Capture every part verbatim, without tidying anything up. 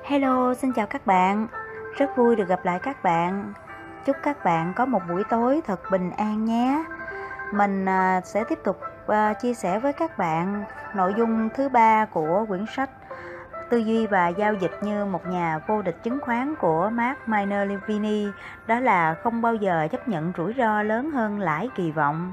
Hello, xin chào các bạn. Rất vui được gặp lại các bạn. Chúc các bạn có một buổi tối thật bình an nhé. Mình à, sẽ tiếp tục à, chia sẻ với các bạn nội dung thứ ba của quyển sách Tư duy và giao dịch như một nhà vô địch chứng khoán của Mark Minervini. Đó là không bao giờ chấp nhận rủi ro lớn hơn lãi kỳ vọng.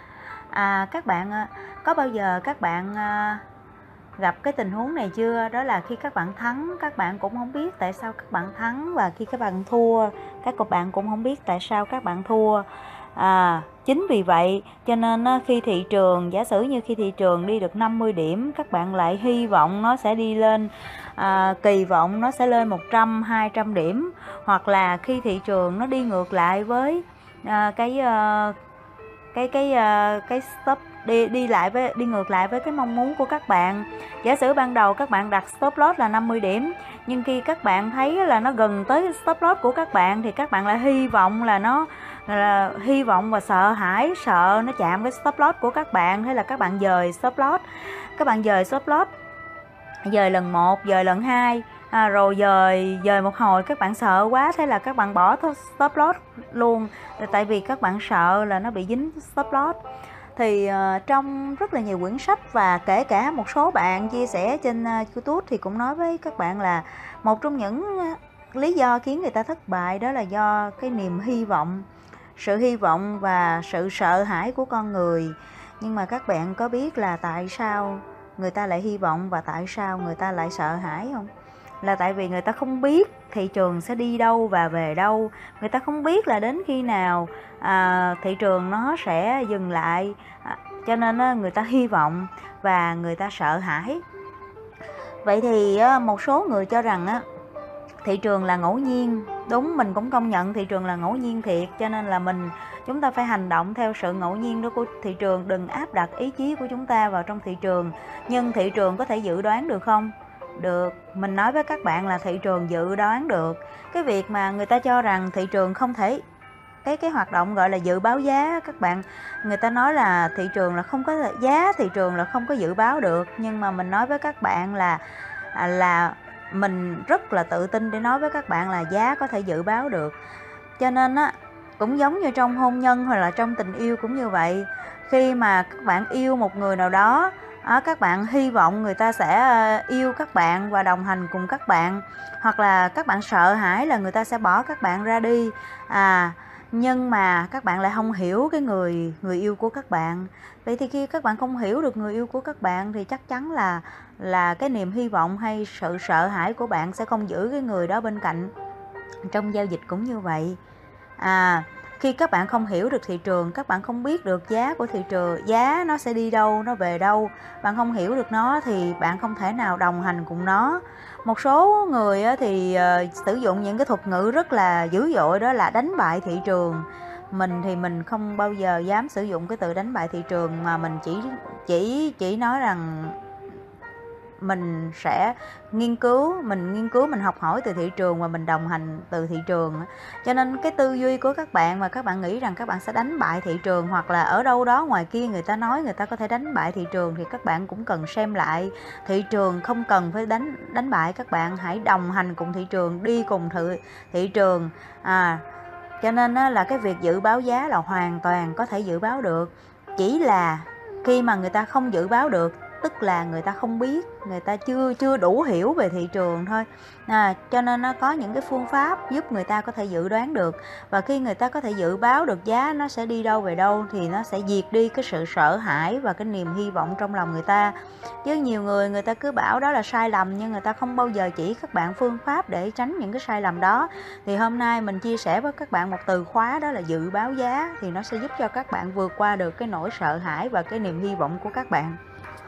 À, các bạn à, có bao giờ các bạn à, gặp cái tình huống này chưa? Đó là khi các bạn thắng, các bạn cũng không biết tại sao các bạn thắng, và khi các bạn thua, các bạn cũng không biết tại sao các bạn thua. À, chính vì vậy cho nên khi thị trường, giả sử như khi thị trường đi được năm mươi điểm, các bạn lại hy vọng nó sẽ đi lên, à, kỳ vọng nó sẽ lên một trăm, hai trăm điểm, hoặc là khi thị trường nó đi ngược lại với à, cái à, cái cái uh, cái stop đi đi lại với đi ngược lại với cái mong muốn của các bạn. Giả sử ban đầu các bạn đặt stop loss là năm mươi điểm, nhưng khi các bạn thấy là nó gần tới stop loss của các bạn thì các bạn lại hy vọng là nó là hy vọng và sợ hãi, sợ nó chạm cái stop loss của các bạn, hay là các bạn dời stop loss. Các bạn dời stop loss, dời lần một, dời lần hai, à, rồi dời dời một hồi các bạn sợ quá, thế là các bạn bỏ stop loss luôn, tại vì các bạn sợ là nó bị dính stop loss. Thì uh, trong rất là nhiều quyển sách, và kể cả một số bạn chia sẻ trên uh, YouTube thì cũng nói với các bạn là một trong những uh, lý do khiến người ta thất bại đó là do cái niềm hy vọng, sự hy vọng và sự sợ hãi của con người. Nhưng mà các bạn có biết là tại sao người ta lại hy vọng và tại sao người ta lại sợ hãi không? Là tại vì người ta không biết thị trường sẽ đi đâu và về đâu. Người ta không biết là đến khi nào à, thị trường nó sẽ dừng lại, à, cho nên á, người ta hy vọng và người ta sợ hãi. Vậy thì á, một số người cho rằng á, thị trường là ngẫu nhiên. Đúng, mình cũng công nhận thị trường là ngẫu nhiên thiệt, cho nên là mình chúng ta phải hành động theo sự ngẫu nhiên đó của thị trường, đừng áp đặt ý chí của chúng ta vào trong thị trường. Nhưng thị trường có thể dự đoán được không? Được. Mình nói với các bạn là thị trường dự đoán được. Cái việc mà người ta cho rằng thị trường không thể, cái cái hoạt động gọi là dự báo giá, các bạn, người ta nói là thị trường là không có giá, thị trường là không có dự báo được. Nhưng mà mình nói với các bạn là là mình rất là tự tin để nói với các bạn là giá có thể dự báo được. Cho nên á, cũng giống như trong hôn nhân hoặc là trong tình yêu cũng như vậy. Khi mà các bạn yêu một người nào đó, các bạn hy vọng người ta sẽ yêu các bạn và đồng hành cùng các bạn, hoặc là các bạn sợ hãi là người ta sẽ bỏ các bạn ra đi. À, nhưng mà các bạn lại không hiểu cái người người yêu của các bạn. Vậy thì khi các bạn không hiểu được người yêu của các bạn thì chắc chắn là là cái niềm hy vọng hay sự sợ hãi của bạn sẽ không giữ cái người đó bên cạnh. Trong giao dịch cũng như vậy. À, khi các bạn không hiểu được thị trường, các bạn không biết được giá của thị trường, giá nó sẽ đi đâu, nó về đâu, bạn không hiểu được nó thì bạn không thể nào đồng hành cùng nó. Một số người thì sử dụng những cái thuật ngữ rất là dữ dội, đó là đánh bại thị trường. Mình thì mình không bao giờ dám sử dụng cái từ đánh bại thị trường, mà mình chỉ chỉ chỉ nói rằng mình sẽ nghiên cứu, mình nghiên cứu, mình học hỏi từ thị trường và mình đồng hành từ thị trường. Cho nên cái tư duy của các bạn mà các bạn nghĩ rằng các bạn sẽ đánh bại thị trường, hoặc là ở đâu đó ngoài kia người ta nói người ta có thể đánh bại thị trường, thì các bạn cũng cần xem lại. Thị trường không cần phải đánh đánh bại các bạn, hãy đồng hành cùng thị trường, đi cùng thị, thị trường. À, cho nên là cái việc dự báo giá là hoàn toàn có thể dự báo được. Chỉ là khi mà người ta không dự báo được, tức là người ta không biết, người ta chưa chưa đủ hiểu về thị trường thôi. À, cho nên nó có những cái phương pháp giúp người ta có thể dự đoán được. Và khi người ta có thể dự báo được giá nó sẽ đi đâu về đâu thì nó sẽ diệt đi cái sự sợ hãi và cái niềm hy vọng trong lòng người ta. Chứ nhiều người người ta cứ bảo đó là sai lầm, nhưng người ta không bao giờ chỉ các bạn phương pháp để tránh những cái sai lầm đó. Thì hôm nay mình chia sẻ với các bạn một từ khóa, đó là dự báo giá, thì nó sẽ giúp cho các bạn vượt qua được cái nỗi sợ hãi và cái niềm hy vọng của các bạn.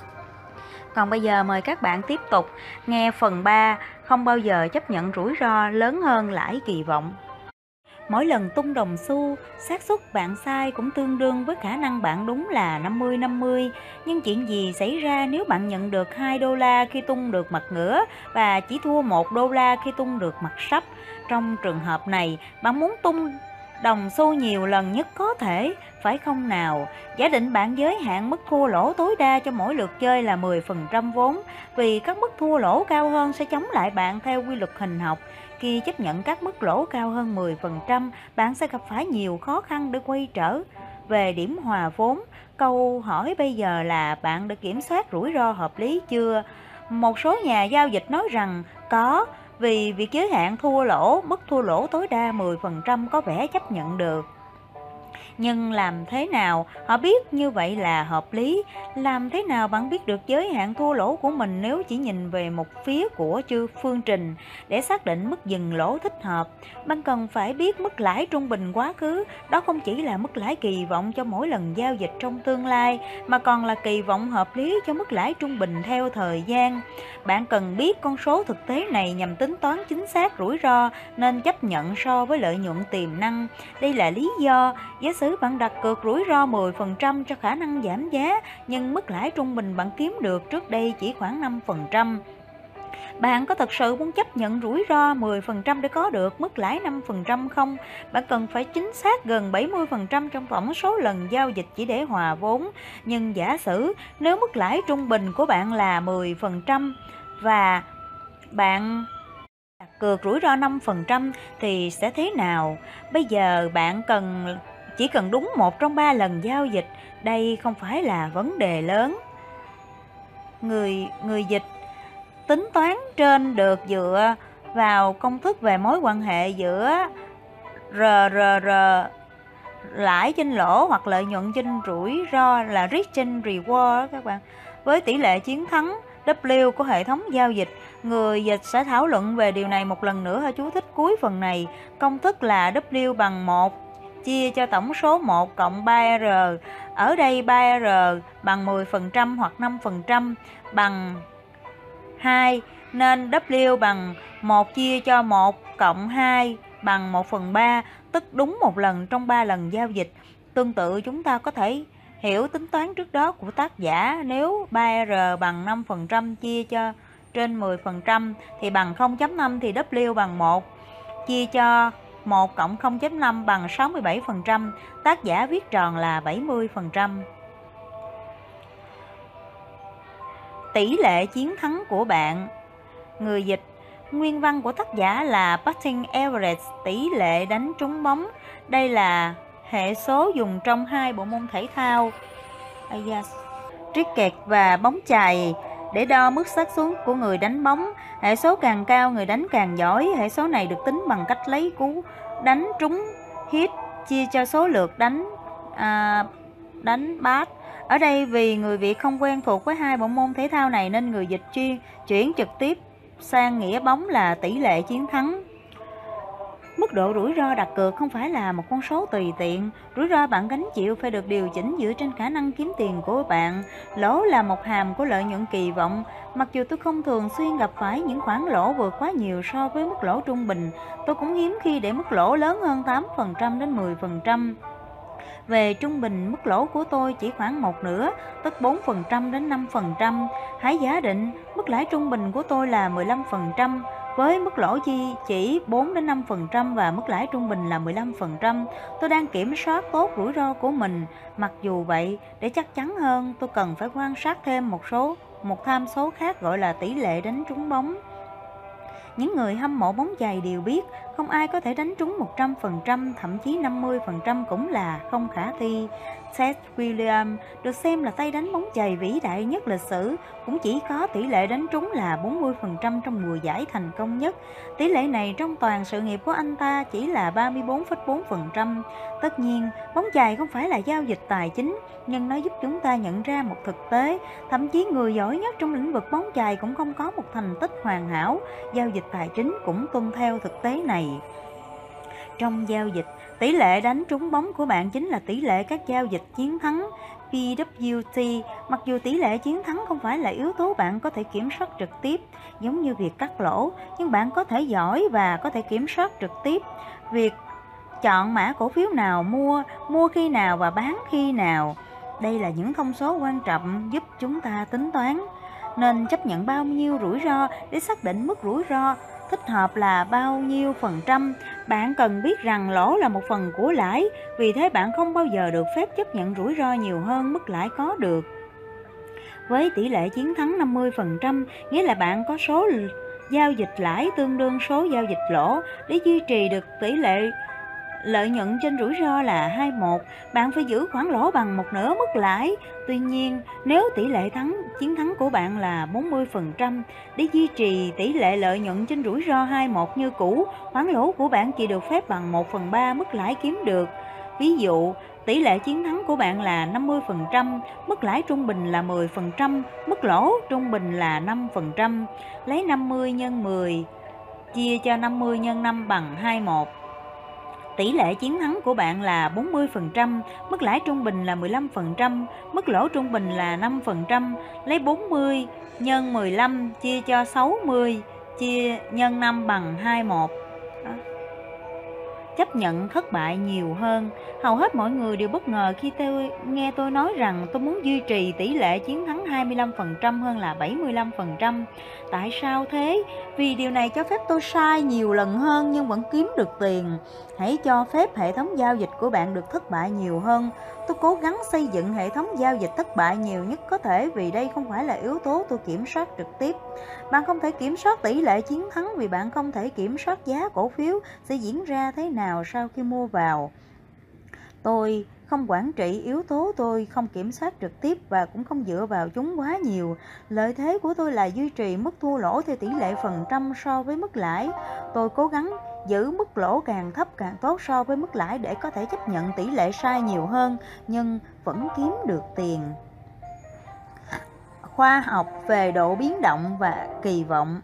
Còn bây giờ mời các bạn tiếp tục nghe phần ba, không bao giờ chấp nhận rủi ro lớn hơn lãi kỳ vọng. Mỗi lần tung đồng xu, xác suất bạn sai cũng tương đương với khả năng bạn đúng là năm mươi năm mươi. Nhưng chuyện gì xảy ra nếu bạn nhận được hai đô la khi tung được mặt ngửa và chỉ thua một đô la khi tung được mặt sấp? Trong trường hợp này, bạn muốn tung đồng xu nhiều lần nhất có thể, phải không nào? Giả định bạn giới hạn mức thua lỗ tối đa cho mỗi lượt chơi là mười phần trăm vốn, vì các mức thua lỗ cao hơn sẽ chống lại bạn theo quy luật hình học. Khi chấp nhận các mức lỗ cao hơn mười phần trăm, bạn sẽ gặp phải nhiều khó khăn để quay trở về điểm hòa vốn. Câu hỏi bây giờ là bạn đã kiểm soát rủi ro hợp lý chưa? Một số nhà giao dịch nói rằng có, vì việc giới hạn thua lỗ, mức thua lỗ tối đa mười phần trăm có vẻ chấp nhận được. Nhưng làm thế nào họ biết như vậy là hợp lý? Làm thế nào bạn biết được giới hạn thua lỗ của mình nếu chỉ nhìn về một phía của chư phương trình? Để xác định mức dừng lỗ thích hợp, bạn cần phải biết mức lãi trung bình quá khứ. Đó không chỉ là mức lãi kỳ vọng cho mỗi lần giao dịch trong tương lai, mà còn là kỳ vọng hợp lý cho mức lãi trung bình theo thời gian. Bạn cần biết con số thực tế này nhằm tính toán chính xác rủi ro nên chấp nhận so với lợi nhuận tiềm năng. Đây là lý do giả sử bạn đặt cược rủi ro mười phần trăm cho khả năng giảm giá, nhưng mức lãi trung bình bạn kiếm được trước đây chỉ khoảng năm phần trăm. Bạn có thật sự muốn chấp nhận rủi ro mười phần trăm để có được mức lãi năm phần trăm không? Bạn cần phải chính xác gần bảy mươi phần trăm trong tổng số lần giao dịch chỉ để hòa vốn. Nhưng giả sử nếu mức lãi trung bình của bạn là mười phần trăm và bạn đặt cược rủi ro năm phần trăm thì sẽ thế nào? Bây giờ bạn cần chỉ cần đúng một trong ba lần giao dịch. Đây không phải là vấn đề lớn. Người người dịch tính toán trên được dựa vào công thức về mối quan hệ giữa rờ rờ rờ lãi trên lỗ hoặc lợi nhuận trên rủi ro là risk trên reward các bạn, với tỷ lệ chiến thắng W của hệ thống giao dịch. Người dịch sẽ thảo luận về điều này một lần nữa ở chú thích cuối phần này. Công thức là W bằng một chia cho tổng số một cộng ba R. Ở đây ba R bằng mười phần trăm hoặc năm phần trăm bằng hai, nên W bằng một chia cho một cộng hai bằng một phần ba, tức đúng một lần trong ba lần giao dịch. Tương tự chúng ta có thể hiểu tính toán trước đó của tác giả. Nếu ba R bằng năm phần trăm chia cho trên mười phần trăm thì bằng không chấm năm, thì W bằng một chia cho một cộng không chấm năm bằng sáu mươi bảy phần trăm. Tác giả viết tròn là bảy mươi phần trăm. Tỷ lệ chiến thắng của bạn. Người dịch: nguyên văn của tác giả là batting average, tỷ lệ đánh trúng bóng. Đây là hệ số dùng trong hai bộ môn thể thao cricket và bóng chày để đo mức xác suất của người đánh bóng. Hệ số càng cao người đánh càng giỏi. Hệ số này được tính bằng cách lấy cú đánh trúng hit chia cho số lượt đánh à, đánh bat. Ở đây vì người Việt không quen thuộc với hai bộ môn thể thao này nên người dịch chuyên chuyển trực tiếp sang nghĩa bóng là tỷ lệ chiến thắng. Mức độ rủi ro đặt cược không phải là một con số tùy tiện. Rủi ro bạn gánh chịu phải được điều chỉnh dựa trên khả năng kiếm tiền của bạn. Lỗ là một hàm của lợi nhuận kỳ vọng. Mặc dù tôi không thường xuyên gặp phải những khoản lỗ vượt quá nhiều so với mức lỗ trung bình, tôi cũng hiếm khi để mức lỗ lớn hơn tám phần trăm đến mười phần trăm. Về trung bình, mức lỗ của tôi chỉ khoảng một nửa, tức bốn phần trăm đến năm phần trăm. Hãy giả định mức lãi trung bình của tôi là mười lăm phần trăm, với mức lỗ chi chỉ bốn đến năm phần trăm và mức lãi trung bình là mười lăm phần trăm. Tôi đang kiểm soát tốt rủi ro của mình. Mặc dù vậy, để chắc chắn hơn, tôi cần phải quan sát thêm một số một tham số khác gọi là tỷ lệ đánh trúng bóng. Những người hâm mộ bóng chày đều biết không ai có thể đánh trúng một trăm phần trăm, thậm chí năm mươi phần trăm cũng là không khả thi. Seth Williams được xem là tay đánh bóng chày vĩ đại nhất lịch sử, cũng chỉ có tỷ lệ đánh trúng là bốn mươi phần trăm trong mười giải thành công nhất. Tỷ lệ này trong toàn sự nghiệp của anh ta chỉ là ba mươi bốn phẩy bốn phần trăm. Tất nhiên, bóng chày không phải là giao dịch tài chính, nhưng nó giúp chúng ta nhận ra một thực tế. Thậm chí người giỏi nhất trong lĩnh vực bóng chày cũng không có một thành tích hoàn hảo. Giao dịch tài chính cũng tuân theo thực tế này. Trong giao dịch, tỷ lệ đánh trúng bóng của bạn chính là tỷ lệ các giao dịch chiến thắng P W T. Mặc dù tỷ lệ chiến thắng không phải là yếu tố bạn có thể kiểm soát trực tiếp giống như việc cắt lỗ, nhưng bạn có thể giỏi và có thể kiểm soát trực tiếp việc chọn mã cổ phiếu nào mua, mua khi nào và bán khi nào. Đây là những thông số quan trọng giúp chúng ta tính toán nên chấp nhận bao nhiêu rủi ro để xác định mức rủi ro thích hợp là bao nhiêu phần trăm. Bạn cần biết rằng lỗ là một phần của lãi, vì thế bạn không bao giờ được phép chấp nhận rủi ro nhiều hơn mức lãi có được. Với tỷ lệ chiến thắng năm mươi phần trăm, nghĩa là bạn có số giao dịch lãi tương đương số giao dịch lỗ. Để duy trì được tỷ lệ lợi nhuận trên rủi ro là hai một, bạn phải giữ khoản lỗ bằng một nửa mức lãi. Tuy nhiên, nếu tỷ lệ thắng chiến thắng của bạn là bốn mươi phần trăm, để duy trì tỷ lệ lợi nhuận trên rủi ro hai một như cũ, khoản lỗ của bạn chỉ được phép bằng một phần ba mức lãi kiếm được. Ví dụ, tỷ lệ chiến thắng của bạn là năm mươi phần trăm, mức lãi trung bình là mười phần trăm, mức lỗ trung bình là năm phần trăm. Lấy năm mươi nhân mười chia cho năm mươi nhân năm bằng hai một. Tỷ lệ chiến thắng của bạn là bốn mươi phần trăm, mức lãi trung bình là mười lăm phần trăm, mức lỗ trung bình là năm phần trăm. Lấy bốn mươi nhân mười lăm chia cho sáu mươi chia nhân năm bằng hai một. Chấp nhận thất bại nhiều hơn. Hầu hết mọi người đều bất ngờ khi tôi nghe tôi nói rằng tôi muốn duy trì tỷ lệ chiến thắng hai mươi lăm phần trăm hơn là bảy mươi lăm phần trăm. Tại sao thế? Vì điều này cho phép tôi sai nhiều lần hơn nhưng vẫn kiếm được tiền. Hãy cho phép hệ thống giao dịch của bạn được thất bại nhiều hơn. Tôi cố gắng xây dựng hệ thống giao dịch thất bại nhiều nhất có thể vì đây không phải là yếu tố tôi kiểm soát trực tiếp. Bạn không thể kiểm soát tỷ lệ chiến thắng vì bạn không thể kiểm soát giá cổ phiếu sẽ diễn ra thế nào sau khi mua vào. Tôi không quản trị yếu tố tôi không kiểm soát trực tiếp và cũng không dựa vào chúng quá nhiều. Lợi thế của tôi là duy trì mức thua lỗ theo tỷ lệ phần trăm so với mức lãi. Tôi cố gắng giữ mức lỗ càng thấp càng tốt so với mức lãi để có thể chấp nhận tỷ lệ sai nhiều hơn nhưng vẫn kiếm được tiền. Khoa học về độ biến động và kỳ vọng.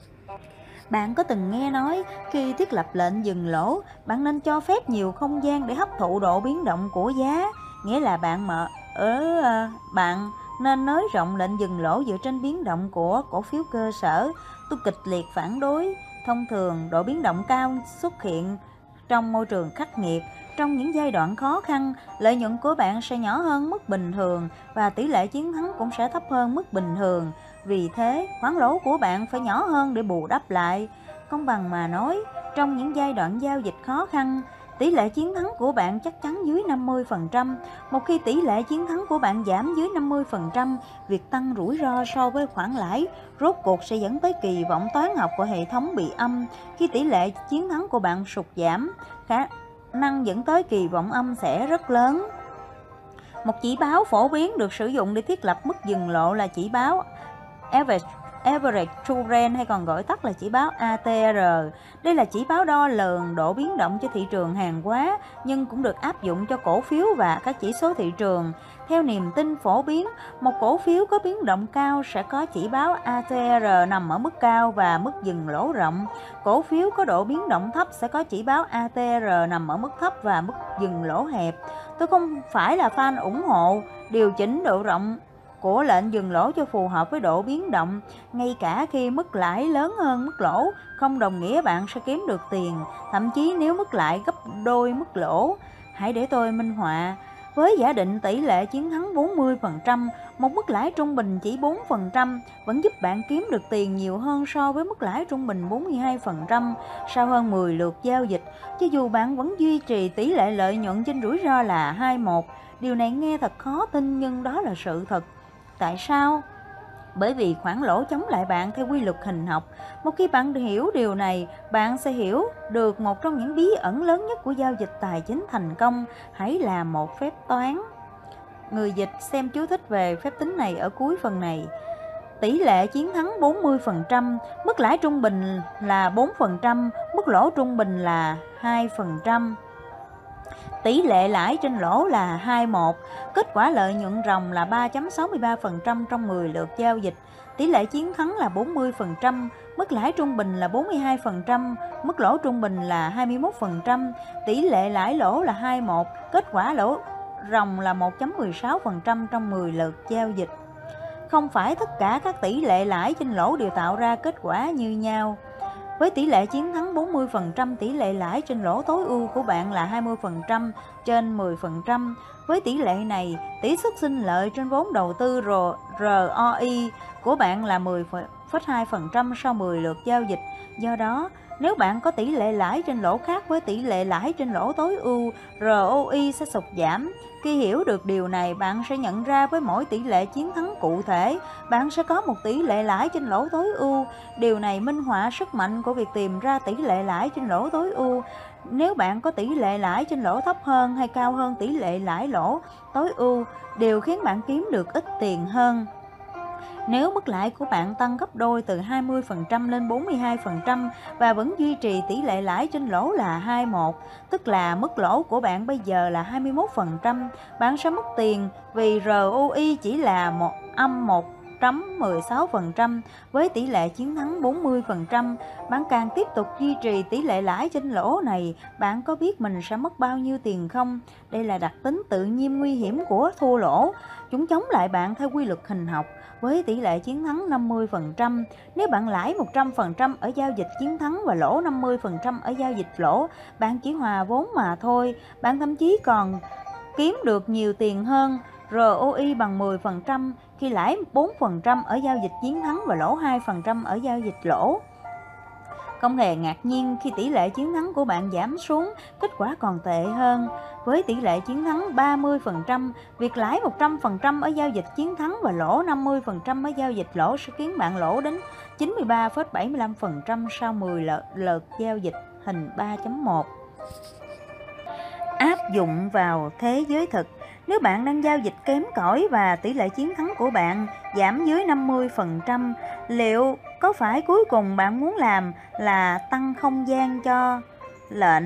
Bạn có từng nghe nói khi thiết lập lệnh dừng lỗ, bạn nên cho phép nhiều không gian để hấp thụ độ biến động của giá, nghĩa là bạn mở ở bạn nên nới rộng lệnh dừng lỗ dựa trên biến động của cổ phiếu cơ sở. Tôi kịch liệt phản đối. Thông thường, độ biến động cao xuất hiện trong môi trường khắc nghiệt. Trong những giai đoạn khó khăn, lợi nhuận của bạn sẽ nhỏ hơn mức bình thường và tỷ lệ chiến thắng cũng sẽ thấp hơn mức bình thường. Vì thế, khoản lỗ của bạn phải nhỏ hơn để bù đắp lại. Công bằng mà nói, trong những giai đoạn giao dịch khó khăn, tỷ lệ chiến thắng của bạn chắc chắn dưới năm mươi phần trăm. Một khi tỷ lệ chiến thắng của bạn giảm dưới năm mươi phần trăm, việc tăng rủi ro so với khoản lãi rốt cuộc sẽ dẫn tới kỳ vọng toán học của hệ thống bị âm. Khi tỷ lệ chiến thắng của bạn sụt giảm, khả năng dẫn tới kỳ vọng âm sẽ rất lớn. Một chỉ báo phổ biến được sử dụng để thiết lập mức dừng lỗ là chỉ báo Average, Average True Trend hay còn gọi tắt là chỉ báo A T R. Đây là chỉ báo đo lường độ biến động cho thị trường hàng hóa nhưng cũng được áp dụng cho cổ phiếu và các chỉ số thị trường. Theo niềm tin phổ biến, một cổ phiếu có biến động cao sẽ có chỉ báo A T R nằm ở mức cao và mức dừng lỗ rộng. Cổ phiếu có độ biến động thấp sẽ có chỉ báo A T R nằm ở mức thấp và mức dừng lỗ hẹp. Tôi không phải là fan ủng hộ điều chỉnh độ rộng của lệnh dừng lỗ cho phù hợp với độ biến động, ngay cả khi mức lãi lớn hơn mức lỗ, không đồng nghĩa bạn sẽ kiếm được tiền, thậm chí nếu mức lãi gấp đôi mức lỗ. Hãy để tôi minh họa. Với giả định tỷ lệ chiến thắng bốn mươi phần trăm, một mức lãi trung bình chỉ bốn phần trăm vẫn giúp bạn kiếm được tiền nhiều hơn so với mức lãi trung bình bốn mươi hai phần trăm sau hơn mười lượt giao dịch, cho dù bạn vẫn duy trì tỷ lệ lợi nhuận trên rủi ro là hai một. Điều này nghe thật khó tin nhưng đó là sự thật. Tại sao? Bởi vì khoản lỗ chống lại bạn theo quy luật hình học. Một khi bạn hiểu điều này, bạn sẽ hiểu được một trong những bí ẩn lớn nhất của giao dịch tài chính thành công. Hãy làm một phép toán. Người dịch xem chú thích về phép tính này ở cuối phần này. Tỷ lệ chiến thắng bốn mươi phần trăm, mức lãi trung bình là bốn phần trăm, mức lỗ trung bình là hai phần trăm. Tỷ lệ lãi trên lỗ là hai một, kết quả lợi nhuận ròng là ba phẩy sáu mươi ba phần trăm trong mười lượt giao dịch. Tỷ lệ chiến thắng là bốn mươi phần trăm, mức lãi trung bình là bốn mươi hai phần trăm, mức lỗ trung bình là hai mươi mốt phần trăm. Tỷ lệ lãi lỗ là hai một, kết quả lỗ ròng là một phẩy mười sáu phần trăm trong mười lượt giao dịch. Không phải tất cả các tỷ lệ lãi trên lỗ đều tạo ra kết quả như nhau. Với tỷ lệ chiến thắng bốn mươi phần trăm, tỷ lệ lãi trên lỗ tối ưu của bạn là hai mươi phần trăm trên mười phần trăm. Với tỷ lệ này, tỷ suất sinh lợi trên vốn đầu tư R O I của bạn là mười phẩy hai phần trăm sau mười lượt giao dịch. Do đó, Nếu bạn có tỷ lệ lãi trên lỗ khác với tỷ lệ lãi trên lỗ tối ưu, rờ ô i sẽ sụt giảm. Khi hiểu được điều này, bạn sẽ nhận ra với mỗi tỷ lệ chiến thắng cụ thể, bạn sẽ có một tỷ lệ lãi trên lỗ tối ưu. Điều này minh họa sức mạnh của việc tìm ra tỷ lệ lãi trên lỗ tối ưu. Nếu bạn có tỷ lệ lãi trên lỗ thấp hơn hay cao hơn tỷ lệ lãi lỗ tối ưu, đều khiến bạn kiếm được ít tiền hơn. Nếu mức lãi của bạn tăng gấp đôi từ hai mươi phần trăm lên bốn mươi hai phần trăm và vẫn duy trì tỷ lệ lãi trên lỗ là hai một, tức là mức lỗ của bạn bây giờ là hai mươi mốt phần trăm, bạn sẽ mất tiền vì rờ ô i chỉ là một âm một phẩy mười sáu phần trăm với tỷ lệ chiến thắng bốn mươi phần trăm. Bạn càng tiếp tục duy trì tỷ lệ lãi trên lỗ này, bạn có biết mình sẽ mất bao nhiêu tiền không? Đây là đặc tính tự nhiên nguy hiểm của thua lỗ. Chúng chống lại bạn theo quy luật hình học với tỷ lệ chiến thắng năm mươi phần trăm. Nếu bạn lãi một trăm phần trăm ở giao dịch chiến thắng và lỗ năm mươi phần trăm ở giao dịch lỗ, bạn chỉ hòa vốn mà thôi. Bạn thậm chí còn kiếm được nhiều tiền hơn. rờ ô i bằng mười phần trăm khi lãi bốn phần trăm ở giao dịch chiến thắng và lỗ hai phần trăm ở giao dịch lỗ. Không hề ngạc nhiên khi tỷ lệ chiến thắng của bạn giảm xuống, kết quả còn tệ hơn. Với tỷ lệ chiến thắng ba mươi phần trăm, việc lãi một trăm phần trăm ở giao dịch chiến thắng và lỗ năm mươi phần trăm ở giao dịch lỗ sẽ khiến bạn lỗ đến chín mươi ba phẩy bảy mươi lăm phần trăm sau mười lượt giao dịch. Hình ba chấm một. Áp dụng vào thế giới thực. Nếu bạn đang giao dịch kém cỏi và tỷ lệ chiến thắng của bạn giảm dưới năm mươi phần trăm, liệu có phải cuối cùng bạn muốn làm là tăng không gian cho lệnh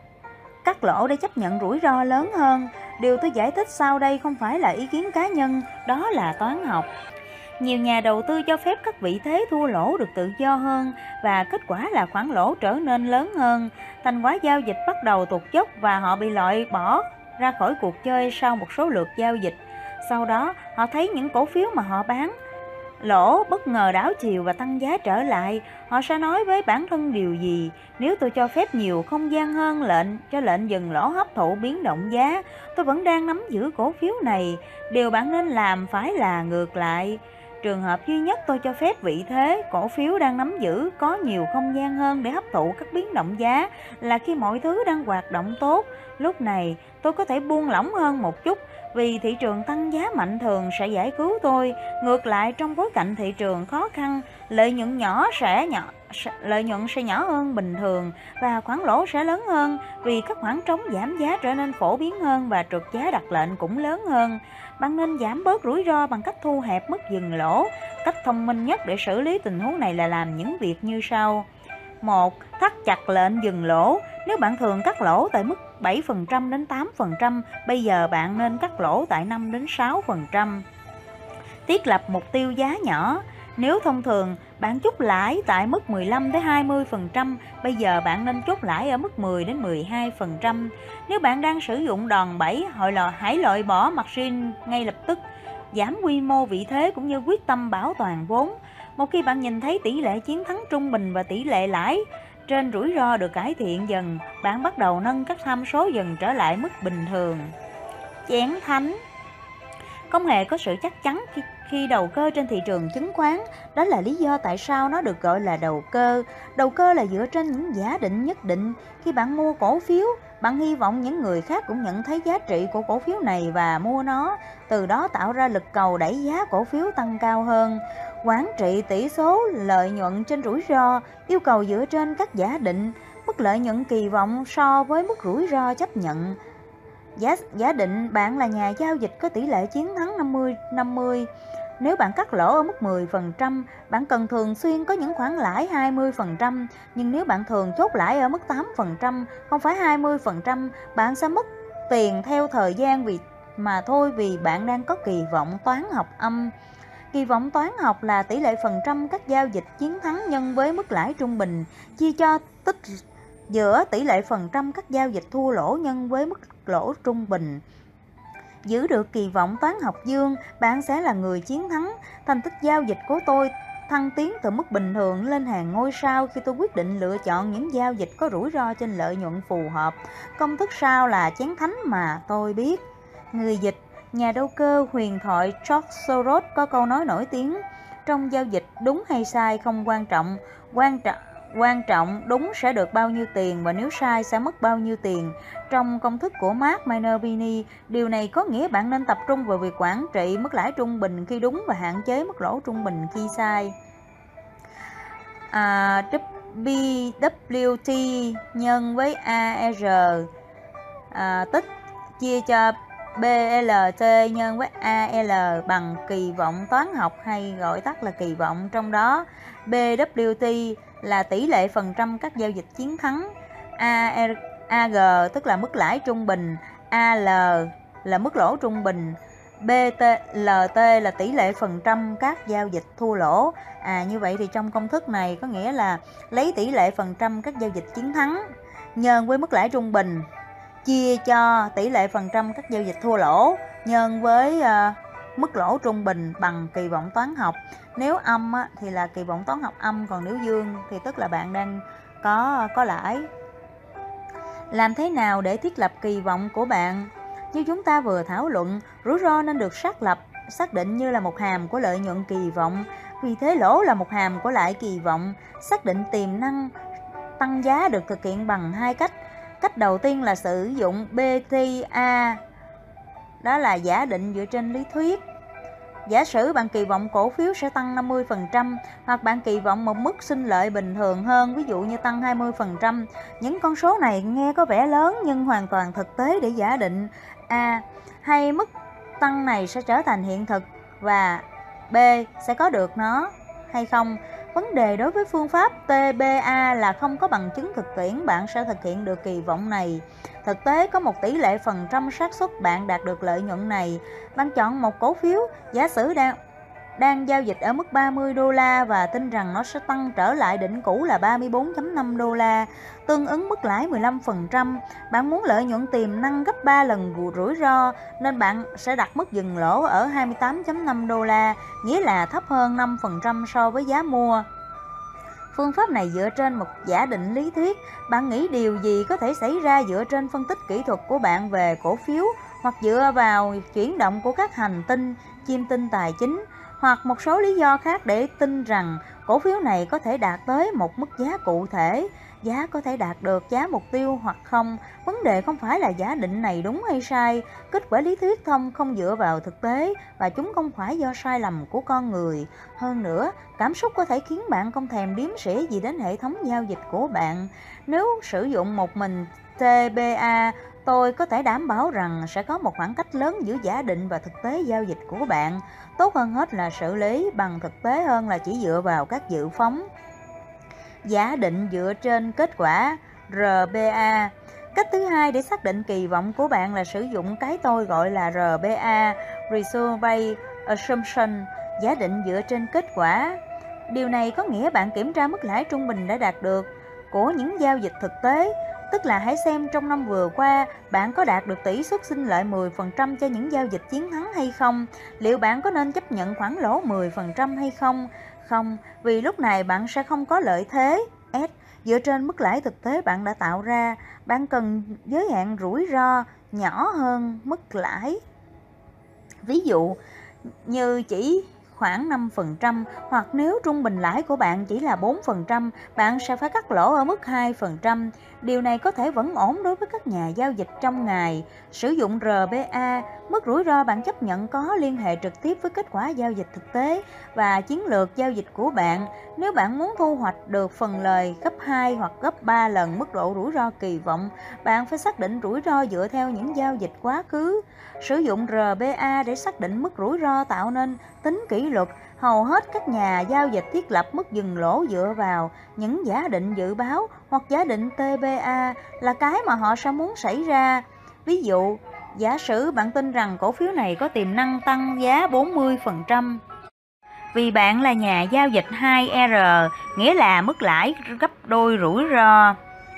cắt lỗ để chấp nhận rủi ro lớn hơn? Điều tôi giải thích sau đây không phải là ý kiến cá nhân, đó là toán học. Nhiều nhà đầu tư cho phép các vị thế thua lỗ được tự do hơn và kết quả là khoản lỗ trở nên lớn hơn. Thành quả giao dịch bắt đầu tụt dốc và họ bị loại bỏ ra khỏi cuộc chơi sau một số lượt giao dịch. Sau đó, họ thấy những cổ phiếu mà họ bán lỗ bất ngờ đảo chiều và tăng giá trở lại. Họ sẽ nói với bản thân điều gì? Nếu tôi cho phép nhiều không gian hơn lệnh cho lệnh dừng lỗ hấp thụ biến động giá, tôi vẫn đang nắm giữ cổ phiếu này. Điều bạn nên làm phải là ngược lại. Trường hợp duy nhất tôi cho phép vị thế cổ phiếu đang nắm giữ có nhiều không gian hơn để hấp thụ các biến động giá là khi mọi thứ đang hoạt động tốt. Lúc này tôi có thể buông lỏng hơn một chút vì thị trường tăng giá mạnh thường sẽ giải cứu tôi. Ngược lại, trong bối cảnh thị trường khó khăn, lợi nhuận nhỏ sẽ nhỏ lợi nhuận sẽ nhỏ hơn bình thường và khoản lỗ sẽ lớn hơn vì các khoảng trống giảm giá trở nên phổ biến hơn và trượt giá đặt lệnh cũng lớn hơn. Bạn nên giảm bớt rủi ro bằng cách thu hẹp mức dừng lỗ. Cách thông minh nhất để xử lý tình huống này là làm những việc như sau. một. Thắt chặt lệnh dừng lỗ. Nếu bạn thường cắt lỗ tại mức bảy phần trăm đến tám phần trăm, bây giờ bạn nên cắt lỗ tại năm đến sáu phần trăm. Thiết lập mục tiêu giá nhỏ. Nếu thông thường bạn chốt lãi tại mức mười lăm đến hai mươi phần trăm, bây giờ bạn nên chốt lãi ở mức mười đến mười hai phần trăm. Nếu bạn đang sử dụng đòn bẩy, hãy loại bỏ margin ngay lập tức, giảm quy mô vị thế cũng như quyết tâm bảo toàn vốn. Một khi bạn nhìn thấy tỷ lệ chiến thắng trung bình và tỷ lệ lãi trên rủi ro được cải thiện dần, bạn bắt đầu nâng các tham số dần trở lại mức bình thường. Chén thánh. Không hề có sự chắc chắn khi, khi đầu cơ trên thị trường chứng khoán. Đó là lý do tại sao nó được gọi là đầu cơ. Đầu cơ là dựa trên những giả định nhất định. Khi bạn mua cổ phiếu, bạn hy vọng những người khác cũng nhận thấy giá trị của cổ phiếu này và mua nó, từ đó tạo ra lực cầu đẩy giá cổ phiếu tăng cao hơn. Quản trị tỷ số lợi nhuận trên rủi ro yêu cầu dựa trên các giả định, mức lợi nhuận kỳ vọng so với mức rủi ro chấp nhận. Giả, giả định bạn là nhà giao dịch có tỷ lệ chiến thắng năm mươi năm mươi. Nếu bạn cắt lỗ ở mức mười phần trăm, bạn cần thường xuyên có những khoản lãi hai mươi phần trăm. Nhưng nếu bạn thường chốt lãi ở mức tám phần trăm, không phải hai mươi phần trăm, bạn sẽ mất tiền theo thời gian vì mà thôi vì bạn đang có kỳ vọng toán học âm. Kỳ vọng toán học là tỷ lệ phần trăm các giao dịch chiến thắng nhân với mức lãi trung bình, chia cho tích giữa tỷ lệ phần trăm các giao dịch thua lỗ nhân với mức lỗ trung bình. Giữ được kỳ vọng toán học dương, bạn sẽ là người chiến thắng. Thành tích giao dịch của tôi thăng tiến từ mức bình thường lên hàng ngôi sao khi tôi quyết định lựa chọn những giao dịch có rủi ro trên lợi nhuận phù hợp. Công thức sau là chén thánh mà tôi biết. Người dịch, nhà đầu cơ huyền thoại George Soros có câu nói nổi tiếng: trong giao dịch đúng hay sai không quan trọng, quan trọng quan trọng đúng sẽ được bao nhiêu tiền và nếu sai sẽ mất bao nhiêu tiền. Trong công thức của Mark Minervini, điều này có nghĩa bạn nên tập trung vào việc quản trị mức lãi trung bình khi đúng và hạn chế mức lỗ trung bình khi sai. À, bê vê tê nhân với a rờ à, tích chia cho bê lờ tê nhân với a lờ bằng kỳ vọng toán học hay gọi tắt là kỳ vọng. Trong đó bê vê tê là tỷ lệ phần trăm các giao dịch chiến thắng, a giê tức là mức lãi trung bình, a lờ là mức lỗ trung bình, bê lờ tê là tỷ lệ phần trăm các giao dịch thua lỗ. À như vậy thì trong công thức này có nghĩa là lấy tỷ lệ phần trăm các giao dịch chiến thắng nhân với mức lãi trung bình chia cho tỷ lệ phần trăm các giao dịch thua lỗ nhân với uh, mức lỗ trung bình bằng kỳ vọng toán học. Nếu âm á, thì là kỳ vọng toán học âm, còn nếu dương thì tức là bạn đang có có lãi. Làm thế nào để thiết lập kỳ vọng của bạn? Như chúng ta vừa thảo luận, rủi ro nên được xác lập, xác định như là một hàm của lợi nhuận kỳ vọng. Vì thế lỗ là một hàm của lãi kỳ vọng. Xác định tiềm năng tăng giá được thực hiện bằng hai cách. Cách đầu tiên là sử dụng bê tê a, đó là giả định dựa trên lý thuyết. Giả sử bạn kỳ vọng cổ phiếu sẽ tăng năm mươi phần trăm hoặc bạn kỳ vọng một mức sinh lợi bình thường hơn, ví dụ như tăng hai mươi phần trăm. Những con số này nghe có vẻ lớn nhưng hoàn toàn thực tế để giả định. A. Hay mức tăng này sẽ trở thành hiện thực, và B. Sẽ có được nó hay không. Vấn đề đối với phương pháp tê bê a là không có bằng chứng thực tiễn bạn sẽ thực hiện được kỳ vọng này. Thực tế có một tỷ lệ phần trăm xác suất bạn đạt được lợi nhuận này. Bạn chọn một cổ phiếu, giả sử đang đang giao dịch ở mức ba mươi đô la và tin rằng nó sẽ tăng trở lại đỉnh cũ là ba mươi bốn phẩy năm đô la, tương ứng mức lãi mười lăm phần trăm. Bạn muốn lợi nhuận tiềm năng gấp ba lần rủi ro nên bạn sẽ đặt mức dừng lỗ ở hai mươi tám phẩy năm đô la, nghĩa là thấp hơn năm phần trăm so với giá mua. Phương pháp này dựa trên một giả định lý thuyết. Bạn nghĩ điều gì có thể xảy ra dựa trên phân tích kỹ thuật của bạn về cổ phiếu, hoặc dựa vào chuyển động của các hành tinh, chiêm tinh tài chính, hoặc một số lý do khác để tin rằng cổ phiếu này có thể đạt tới một mức giá cụ thể. Giá có thể đạt được giá mục tiêu hoặc không. Vấn đề không phải là giả định này đúng hay sai. Kết quả lý thuyết thông không dựa vào thực tế và chúng không phải do sai lầm của con người. Hơn nữa, cảm xúc có thể khiến bạn không thèm đếm xỉa gì đến hệ thống giao dịch của bạn. Nếu sử dụng một mình tê bê a, tôi có thể đảm bảo rằng sẽ có một khoảng cách lớn giữa giả định và thực tế giao dịch của bạn. Tốt hơn hết là xử lý bằng thực tế hơn là chỉ dựa vào các dự phóng. Giả định dựa trên kết quả rờ bê a. Cách thứ hai để xác định kỳ vọng của bạn là sử dụng cái tôi gọi là rờ bê a, Result Based Assumption, giả định dựa trên kết quả. Điều này có nghĩa bạn kiểm tra mức lãi trung bình đã đạt được của những giao dịch thực tế, tức là hãy xem trong năm vừa qua bạn có đạt được tỷ suất sinh lợi mười phần trăm cho những giao dịch chiến thắng hay không. Liệu bạn có nên chấp nhận khoản lỗ mười phần trăm hay không? Không, vì lúc này bạn sẽ không có lợi thế S dựa trên mức lãi thực tế bạn đã tạo ra. Bạn cần giới hạn rủi ro nhỏ hơn mức lãi. Ví dụ như chỉ khoảng năm phần trăm, hoặc nếu trung bình lãi của bạn chỉ là bốn phần trăm, bạn sẽ phải cắt lỗ ở mức hai phần trăm. Điều này có thể vẫn ổn đối với các nhà giao dịch trong ngày. Sử dụng rờ bê a, mức rủi ro bạn chấp nhận có liên hệ trực tiếp với kết quả giao dịch thực tế và chiến lược giao dịch của bạn. Nếu bạn muốn thu hoạch được phần lời gấp hai hoặc gấp ba lần mức độ rủi ro kỳ vọng, bạn phải xác định rủi ro dựa theo những giao dịch quá khứ. Sử dụng rờ bê a để xác định mức rủi ro tạo nên tính kỷ luật. Hầu hết các nhà giao dịch thiết lập mức dừng lỗ dựa vào những giả định dự báo hoặc giả định tê bê a là cái mà họ sẽ muốn xảy ra. Ví dụ, giả sử bạn tin rằng cổ phiếu này có tiềm năng tăng giá bốn mươi phần trăm. Vì bạn là nhà giao dịch hai R, nghĩa là mức lãi gấp đôi rủi ro.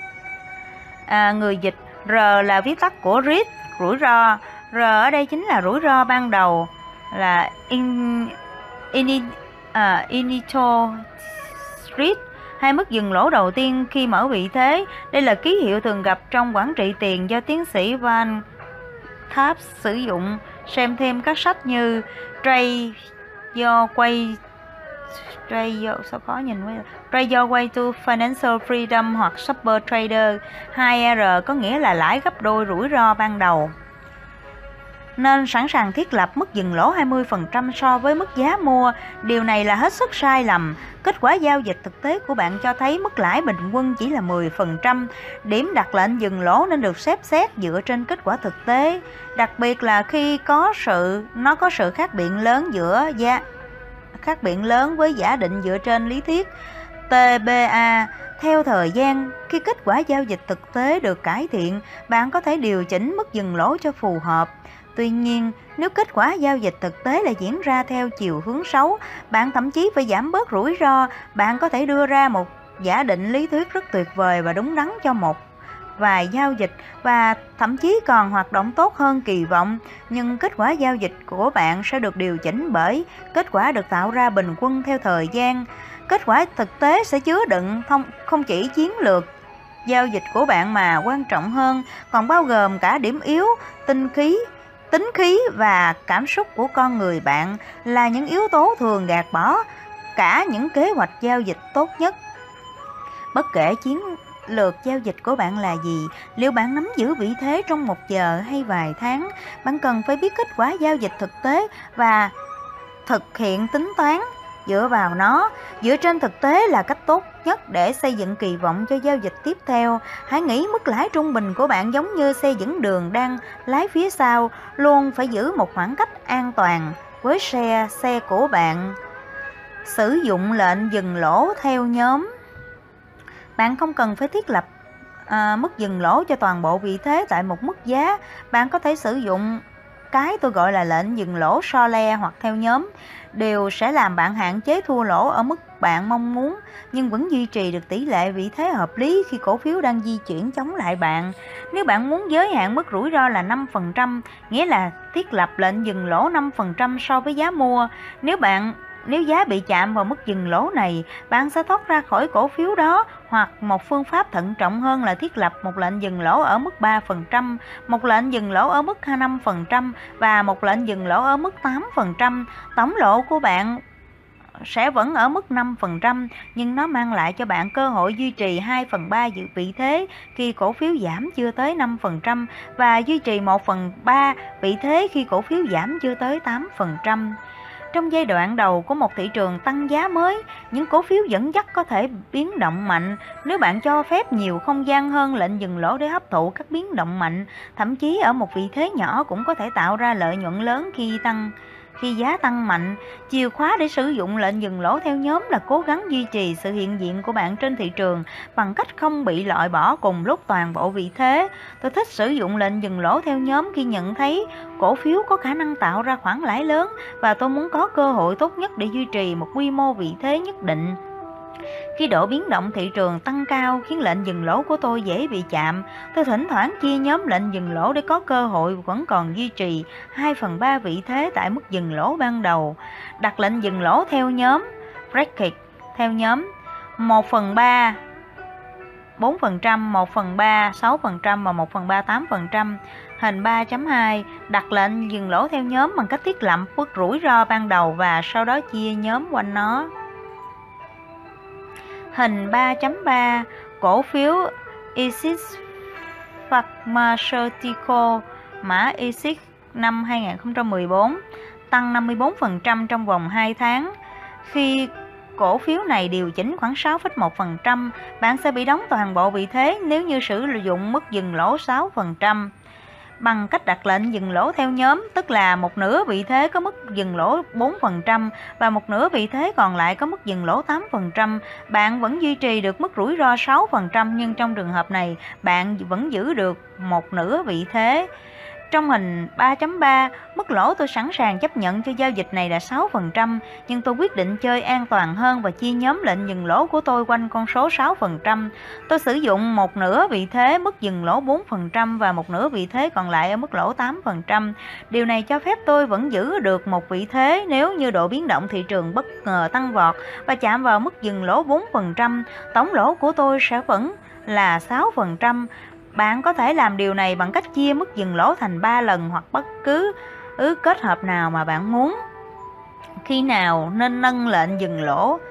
À, người dịch R là viết tắt của risk, rủi ro. R ở đây chính là rủi ro ban đầu, là in, in, uh, initial risk, hay mức dừng lỗ đầu tiên khi mở vị thế. Đây là ký hiệu thường gặp trong quản trị tiền do tiến sĩ Van Tháp sử dụng. Xem thêm các sách như Trade do quay Trade your, sao khó nhìn quá. Trade your way to financial freedom hoặc super trader. hai R có nghĩa là lãi gấp đôi rủi ro ban đầu, nên sẵn sàng thiết lập mức dừng lỗ hai mươi phần trăm so với mức giá mua. Điều này là hết sức sai lầm. Kết quả giao dịch thực tế của bạn cho thấy mức lãi bình quân chỉ là mười phần trăm. Điểm đặt lệnh dừng lỗ nên được xếp xét dựa trên kết quả thực tế, đặc biệt là khi có sự nó có sự khác biệt lớn giữa giá khác biệt lớn với giả định dựa trên lý thuyết T B A. Theo thời gian, khi kết quả giao dịch thực tế được cải thiện, bạn có thể điều chỉnh mức dừng lỗ cho phù hợp. Tuy nhiên, nếu kết quả giao dịch thực tế là diễn ra theo chiều hướng xấu, bạn thậm chí phải giảm bớt rủi ro. Bạn có thể đưa ra một giả định lý thuyết rất tuyệt vời và đúng đắn cho một vài giao dịch và thậm chí còn hoạt động tốt hơn kỳ vọng, nhưng kết quả giao dịch của bạn sẽ được điều chỉnh bởi kết quả được tạo ra bình quân theo thời gian. Kết quả thực tế sẽ chứa đựng thông, không chỉ chiến lược giao dịch của bạn mà quan trọng hơn còn bao gồm cả điểm yếu, tinh khí, tính khí và cảm xúc của con người bạn, là những yếu tố thường gạt bỏ cả những kế hoạch giao dịch tốt nhất. Bất kể chiến lược giao dịch của bạn là gì, liệu bạn nắm giữ vị thế trong một giờ hay vài tháng, bạn cần phải biết kết quả giao dịch thực tế và thực hiện tính toán dựa vào nó. Dựa trên thực tế là cách tốt nhất để xây dựng kỳ vọng cho giao dịch tiếp theo. Hãy nghĩ mức lãi trung bình của bạn giống như xe dẫn đường đang lái phía sau, luôn phải giữ một khoảng cách an toàn với xe xe của bạn. Sử dụng lệnh dừng lỗ theo nhóm. Bạn không cần phải thiết lập à, mức dừng lỗ cho toàn bộ vị thế tại một mức giá. Bạn có thể sử dụng cái tôi gọi là lệnh dừng lỗ so le hoặc theo nhóm. Điều sẽ làm bạn hạn chế thua lỗ ở mức bạn mong muốn, nhưng vẫn duy trì được tỷ lệ vị thế hợp lý khi cổ phiếu đang di chuyển chống lại bạn. Nếu bạn muốn giới hạn mức rủi ro là năm phần trăm, nghĩa là thiết lập lệnh dừng lỗ năm phần trăm so với giá mua. Nếu bạn Nếu giá bị chạm vào mức dừng lỗ này, bạn sẽ thoát ra khỏi cổ phiếu đó, hoặc một phương pháp thận trọng hơn là thiết lập một lệnh dừng lỗ ở mức ba phần trăm, một lệnh dừng lỗ ở mức năm phần trăm và một lệnh dừng lỗ ở mức tám phần trăm. Tổng lỗ của bạn sẽ vẫn ở mức năm phần trăm, nhưng nó mang lại cho bạn cơ hội duy trì hai phần ba dự vị thế khi cổ phiếu giảm chưa tới năm phần trăm và duy trì một phần ba vị thế khi cổ phiếu giảm chưa tới tám phần trăm. Trong giai đoạn đầu của một thị trường tăng giá mới, những cổ phiếu dẫn dắt có thể biến động mạnh. Nếu bạn cho phép nhiều không gian hơn lệnh dừng lỗ để hấp thụ các biến động mạnh, thậm chí ở một vị thế nhỏ cũng có thể tạo ra lợi nhuận lớn khi tăng khi giá tăng mạnh. Chìa khóa để sử dụng lệnh dừng lỗ theo nhóm là cố gắng duy trì sự hiện diện của bạn trên thị trường bằng cách không bị loại bỏ cùng lúc toàn bộ vị thế. Tôi thích sử dụng lệnh dừng lỗ theo nhóm khi nhận thấy cổ phiếu có khả năng tạo ra khoản lãi lớn và tôi muốn có cơ hội tốt nhất để duy trì một quy mô vị thế nhất định. Khi độ biến động thị trường tăng cao khiến lệnh dừng lỗ của tôi dễ bị chạm, tôi thỉnh thoảng chia nhóm lệnh dừng lỗ để có cơ hội vẫn còn duy trì hai phần ba vị thế tại mức dừng lỗ ban đầu. Đặt lệnh dừng lỗ theo nhóm bracket theo nhóm một phần ba bốn phần trăm, một phần ba sáu phần trăm và một phần ba tám phần trăm. Hình ba chấm hai đặt lệnh dừng lỗ theo nhóm bằng cách thiết lập mức rủi ro ban đầu và sau đó chia nhóm quanh nó. Hình ba chấm ba cổ phiếu Isis Pharmaceutical mã Isis năm hai nghìn không trăm mười bốn tăng năm mươi bốn phần trăm trong vòng hai tháng. Khi cổ phiếu này điều chỉnh khoảng sáu phẩy một phần trăm, bạn sẽ bị đóng toàn bộ vị thế nếu như sử dụng mức dừng lỗ sáu phần trăm. Bằng cách đặt lệnh dừng lỗ theo nhóm, tức là một nửa vị thế có mức dừng lỗ bốn phần trăm và một nửa vị thế còn lại có mức dừng lỗ tám phần trăm, bạn vẫn duy trì được mức rủi ro sáu phần trăm, nhưng trong trường hợp này, bạn vẫn giữ được một nửa vị thế. Trong hình ba chấm ba, mức lỗ tôi sẵn sàng chấp nhận cho giao dịch này là sáu phần trăm, nhưng tôi quyết định chơi an toàn hơn và chia nhóm lệnh dừng lỗ của tôi quanh con số sáu phần trăm. Tôi sử dụng một nửa vị thế mức dừng lỗ bốn phần trăm và một nửa vị thế còn lại ở mức lỗ tám phần trăm. Điều này cho phép tôi vẫn giữ được một vị thế nếu như độ biến động thị trường bất ngờ tăng vọt và chạm vào mức dừng lỗ bốn phần trăm. Tổng lỗ của tôi sẽ vẫn là sáu phần trăm. Bạn có thể làm điều này bằng cách chia mức dừng lỗ thành ba lần hoặc bất cứ kết hợp nào mà bạn muốn. Khi nào nên nâng lệnh dừng lỗ?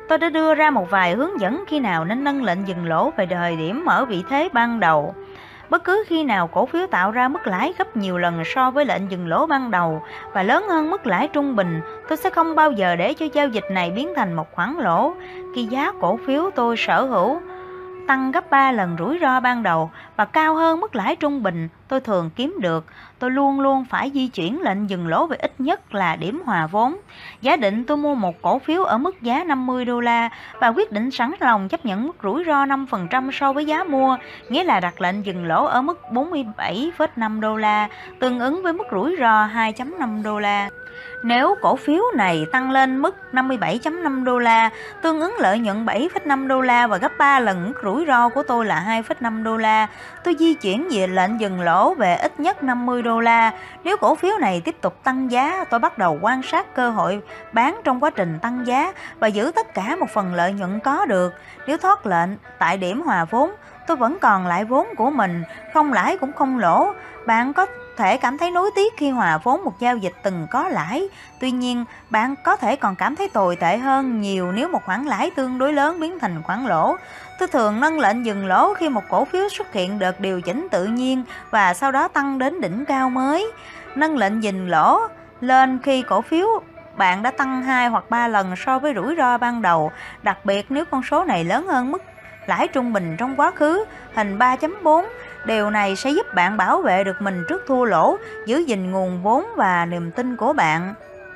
Tôi đã đưa ra một vài hướng dẫn khi nào nên nâng lệnh dừng lỗ về thời điểm mở vị thế ban đầu. Bất cứ khi nào cổ phiếu tạo ra mức lãi gấp nhiều lần so với lệnh dừng lỗ ban đầu và lớn hơn mức lãi trung bình, tôi sẽ không bao giờ để cho giao dịch này biến thành một khoản lỗ. Khi giá cổ phiếu tôi sở hữu tăng gấp ba lần rủi ro ban đầu và cao hơn mức lãi trung bình tôi thường kiếm được, tôi luôn luôn phải di chuyển lệnh dừng lỗ về ít nhất là điểm hòa vốn. Giả định tôi mua một cổ phiếu ở mức giá năm mươi đô la và quyết định sẵn lòng chấp nhận mức rủi ro năm phần trăm so với giá mua, nghĩa là đặt lệnh dừng lỗ ở mức bốn mươi bảy phẩy năm đô la, tương ứng với mức rủi ro hai phẩy năm đô la. Nếu cổ phiếu này tăng lên mức năm mươi bảy phẩy năm đô la, tương ứng lợi nhuận bảy phẩy năm đô la và gấp ba lần mức rủi ro của tôi là hai phẩy năm đô la, tôi di chuyển về lệnh dừng lỗ về ít nhất năm mươi đô la. Nếu cổ phiếu này tiếp tục tăng giá, tôi bắt đầu quan sát cơ hội bán trong quá trình tăng giá và giữ tất cả một phần lợi nhuận có được. Nếu thoát lệnh tại điểm hòa vốn, tôi vẫn còn lại vốn của mình, không lãi cũng không lỗ. Bạn có thể cảm thấy nối tiếc khi hòa vốn một giao dịch từng có lãi. Tuy nhiên, bạn có thể còn cảm thấy tồi tệ hơn nhiều nếu một khoản lãi tương đối lớn biến thành khoản lỗ. Tôi thường nâng lệnh dừng lỗ khi một cổ phiếu xuất hiện đợt điều chỉnh tự nhiên và sau đó tăng đến đỉnh cao mới. Nâng lệnh dừng lỗ lên khi cổ phiếu bạn đã tăng hai hoặc ba lần so với rủi ro ban đầu, đặc biệt nếu con số này lớn hơn mức lãi trung bình trong quá khứ. Hình ba chấm bốn. Điều này sẽ giúp bạn bảo vệ được mình trước thua lỗ, giữ gìn nguồn vốn và niềm tin của bạn.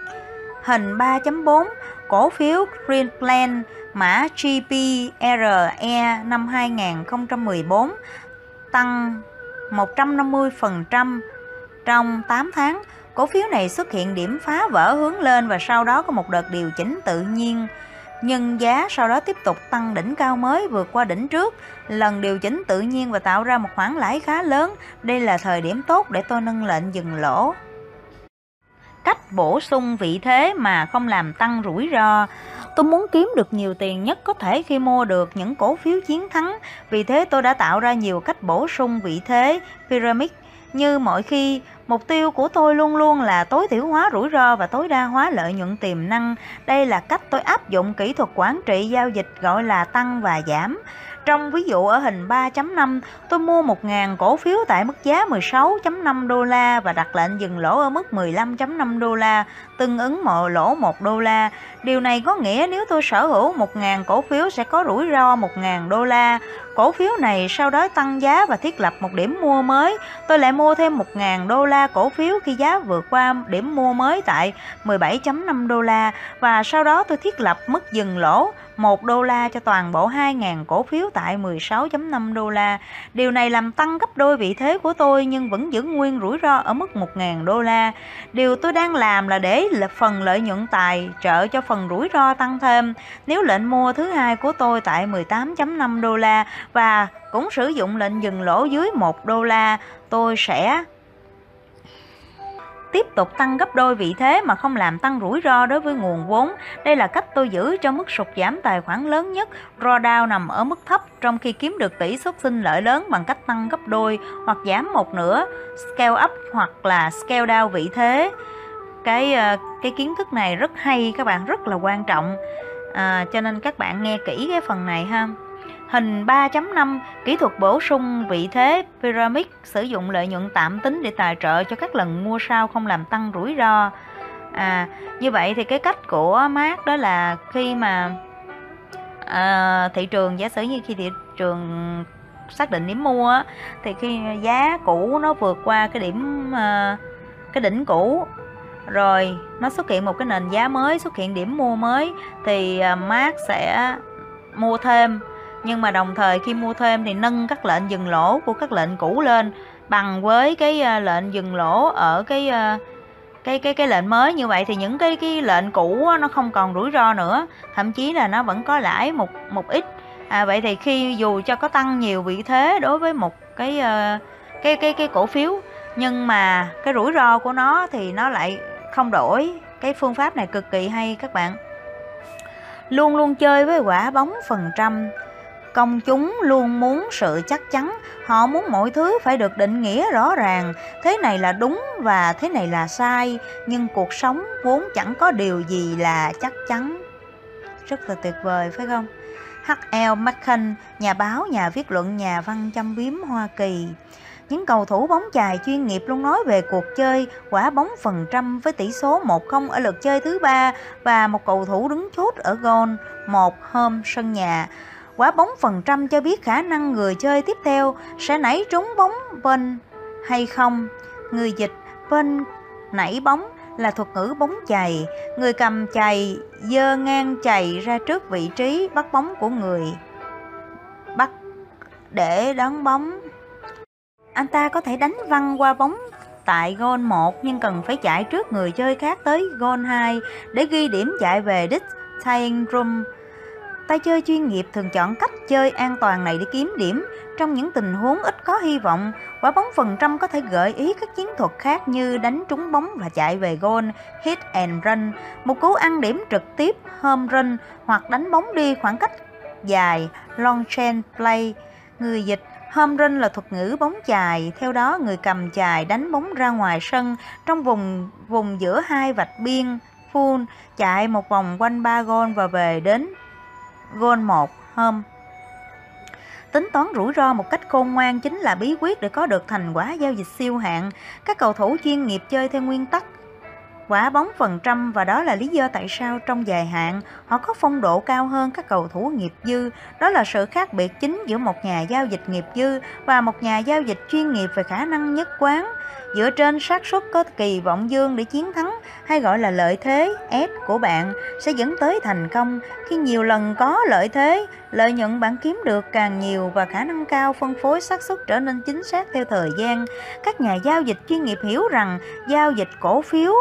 Hình ba chấm bốn. Cổ phiếu Greenplan mã G P R E năm hai nghìn không trăm mười bốn tăng một trăm năm mươi phần trăm trong tám tháng. Cổ phiếu này xuất hiện điểm phá vỡ hướng lên và sau đó có một đợt điều chỉnh tự nhiên. Nhưng giá sau đó tiếp tục tăng đỉnh cao mới vượt qua đỉnh trước lần điều chỉnh tự nhiên và tạo ra một khoản lãi khá lớn. Đây là thời điểm tốt để tôi nâng lệnh dừng lỗ. Cách bổ sung vị thế mà không làm tăng rủi ro. Tôi muốn kiếm được nhiều tiền nhất có thể khi mua được những cổ phiếu chiến thắng. Vì thế tôi đã tạo ra nhiều cách bổ sung vị thế pyramid. Như mọi khi, mục tiêu của tôi luôn luôn là tối thiểu hóa rủi ro và tối đa hóa lợi nhuận tiềm năng. Đây là cách tôi áp dụng kỹ thuật quản trị giao dịch gọi là tăng và giảm. Trong ví dụ ở hình ba chấm năm, tôi mua một nghìn cổ phiếu tại mức giá mười sáu phẩy năm đô la và đặt lệnh dừng lỗ ở mức mười lăm phẩy năm đô la, tương ứng mọi lỗ một đô la. Điều này có nghĩa nếu tôi sở hữu một nghìn cổ phiếu sẽ có rủi ro một nghìn đô la. Cổ phiếu này sau đó tăng giá và thiết lập một điểm mua mới. Tôi lại mua thêm một nghìn đô la cổ phiếu khi giá vượt qua điểm mua mới tại mười bảy phẩy năm đô la và sau đó tôi thiết lập mức dừng lỗ một đô la cho toàn bộ hai nghìn cổ phiếu tại mười sáu phẩy năm đô la. Điều này làm tăng gấp đôi vị thế của tôi nhưng vẫn giữ nguyên rủi ro ở mức một nghìn đô la. Điều tôi đang làm là để phần lợi nhuận tài trợ cho phần rủi ro tăng thêm. Nếu lệnh mua thứ hai của tôi tại mười tám phẩy năm đô la và cũng sử dụng lệnh dừng lỗ dưới một đô la, tôi sẽ tiếp tục tăng gấp đôi vị thế mà không làm tăng rủi ro đối với nguồn vốn. Đây là cách tôi giữ cho mức sụt giảm tài khoản lớn nhất. Drawdown nằm ở mức thấp trong khi kiếm được tỷ suất sinh lợi lớn bằng cách tăng gấp đôi hoặc giảm một nửa, scale up hoặc là scale down vị thế. Cái cái kiến thức này rất hay, các bạn, rất là quan trọng. À, cho nên các bạn nghe kỹ cái phần này ha. Hình ba chấm năm, kỹ thuật bổ sung vị thế pyramid sử dụng lợi nhuận tạm tính để tài trợ cho các lần mua sau không làm tăng rủi ro. À, như vậy thì cái cách của Mark đó là khi mà à, thị trường, giả sử như khi thị trường xác định điểm mua á, thì khi giá cũ nó vượt qua cái điểm à, cái đỉnh cũ rồi nó xuất hiện một cái nền giá mới, xuất hiện điểm mua mới thì à, Mark sẽ mua thêm. Nhưng mà đồng thời khi mua thêm thì nâng các lệnh dừng lỗ của các lệnh cũ lên bằng với cái uh, lệnh dừng lỗ ở cái uh, cái cái cái lệnh mới. Như vậy thì những cái cái lệnh cũ nó không còn rủi ro nữa, thậm chí là nó vẫn có lãi một một ít. À, vậy thì khi dù cho có tăng nhiều vị thế đối với một cái uh, cái cái cái cổ phiếu, nhưng mà cái rủi ro của nó thì nó lại không đổi. Cái phương pháp này cực kỳ hay các bạn. Luôn luôn chơi với quả bóng phần trăm. Công chúng luôn muốn sự chắc chắn, họ muốn mọi thứ phải được định nghĩa rõ ràng, thế này là đúng và thế này là sai, nhưng cuộc sống vốn chẳng có điều gì là chắc chắn. rất là tuyệt vời phải không? hát lờ Mencken, nhà báo, nhà viết luận, nhà văn châm biếm Hoa Kỳ. Những cầu thủ bóng chày chuyên nghiệp luôn nói về cuộc chơi quả bóng phần trăm với tỷ số một không ở lượt chơi thứ ba và một cầu thủ đứng chốt ở goal một hôm sân nhà. Quả bóng phần trăm cho biết khả năng người chơi tiếp theo sẽ nảy trúng bóng bên hay không. Người dịch bên nảy bóng là thuật ngữ bóng chày. Người cầm chày giơ ngang chày ra trước vị trí bắt bóng của người bắt để đón bóng. Anh ta có thể đánh văng qua bóng tại goal một nhưng cần phải chạy trước người chơi khác tới goal hai để ghi điểm chạy về đích tying run. Tay chơi chuyên nghiệp thường chọn cách chơi an toàn này để kiếm điểm. Trong những tình huống ít có hy vọng, quả bóng phần trăm có thể gợi ý các chiến thuật khác như đánh trúng bóng và chạy về goal, hit and run, một cú ăn điểm trực tiếp, home run, hoặc đánh bóng đi khoảng cách dài, long chain play. Người dịch home run là thuật ngữ bóng chày. Theo đó, người cầm chày đánh bóng ra ngoài sân trong vùng vùng giữa hai vạch biên full, chạy một vòng quanh ba goal và về đến goal một home. Tính toán rủi ro một cách khôn ngoan chính là bí quyết để có được thành quả giao dịch siêu hạng. Các cầu thủ chuyên nghiệp chơi theo nguyên tắc quả bóng phần trăm và đó là lý do tại sao trong dài hạn họ có phong độ cao hơn các cầu thủ nghiệp dư. Đó là sự khác biệt chính giữa một nhà giao dịch nghiệp dư và một nhà giao dịch chuyên nghiệp về khả năng nhất quán. Dựa trên xác suất có kỳ vọng dương để chiến thắng, hay gọi là lợi thế S của bạn sẽ dẫn tới thành công. Khi nhiều lần có lợi thế, lợi nhuận bạn kiếm được càng nhiều và khả năng cao phân phối xác suất trở nên chính xác theo thời gian. Các nhà giao dịch chuyên nghiệp hiểu rằng giao dịch cổ phiếu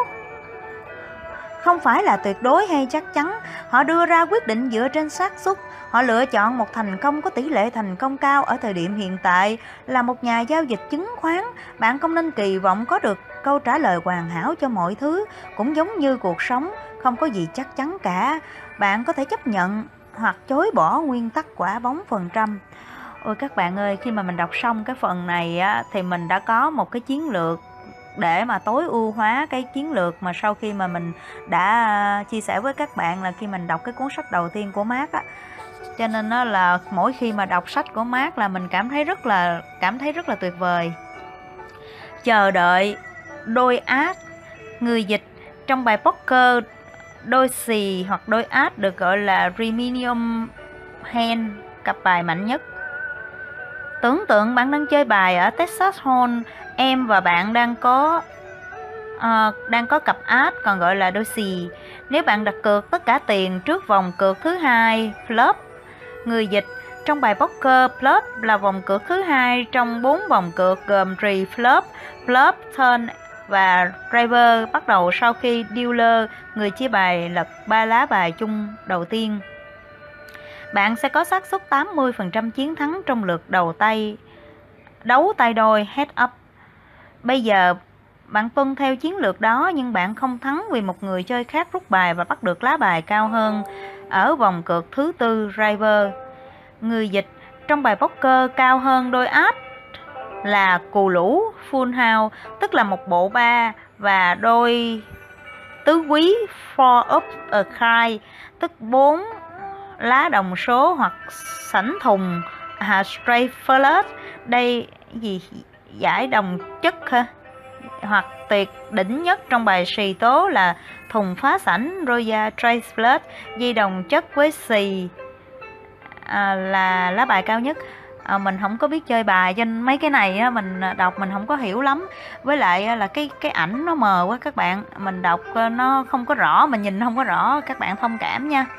không phải là tuyệt đối hay chắc chắn. Họ đưa ra quyết định dựa trên xác suất. Họ lựa chọn một thành công có tỷ lệ thành công cao ở thời điểm hiện tại. Là một nhà giao dịch chứng khoán, bạn không nên kỳ vọng có được câu trả lời hoàn hảo cho mọi thứ. Cũng giống như cuộc sống, không có gì chắc chắn cả. Bạn có thể chấp nhận hoặc chối bỏ nguyên tắc quả bóng phần trăm. Ôi các bạn ơi, khi mà mình đọc xong cái phần này á, thì mình đã có một cái chiến lược để mà tối ưu hóa cái chiến lược mà sau khi mà mình đã chia sẻ với các bạn là khi mình đọc cái cuốn sách đầu tiên của Mark á. Cho nên nó là mỗi khi mà đọc sách của Mark là mình cảm thấy rất là cảm thấy rất là tuyệt vời. Chờ đợi đôi át. Người dịch trong bài poker, đôi xì hoặc đôi át được gọi là Reminium hand, cặp bài mạnh nhất. Tưởng tượng bạn đang chơi bài ở Texas Hold'em, em và bạn đang có uh, đang có cặp át, còn gọi là đôi xì. Nếu bạn đặt cược tất cả tiền trước vòng cược thứ hai, flop. Người dịch trong bài poker, flop là vòng cược thứ hai trong bốn vòng cược gồm pre-flop, flop, turn và river, bắt đầu sau khi dealer, người chia bài, lật ba lá bài chung đầu tiên. Bạn sẽ có xác suất tám mươi phần trăm chiến thắng trong lượt đầu tay đấu tay đôi head up. Bây giờ bạn tuân theo chiến lược đó nhưng bạn không thắng vì một người chơi khác rút bài và bắt được lá bài cao hơn ở vòng cược thứ tư, river. Người dịch trong bài poker, cao hơn đôi át là cù lũ, full house, tức là một bộ ba, và đôi tứ quý, four up a card, tức bốn lá đồng số hoặc sảnh thùng, à, straight flush. Đây gì giải đồng chất ha, hoặc tuyệt đỉnh nhất trong bài xì tố là thùng phá sảnh, royal straight flush. Dây đồng chất với xì à, là lá bài cao nhất. À, mình không có biết chơi bài cho nên mấy cái này á, mình đọc mình không có hiểu lắm. Với lại là cái cái ảnh nó mờ quá các bạn, mình đọc nó không có rõ, mình nhìn không có rõ, các bạn thông cảm nha.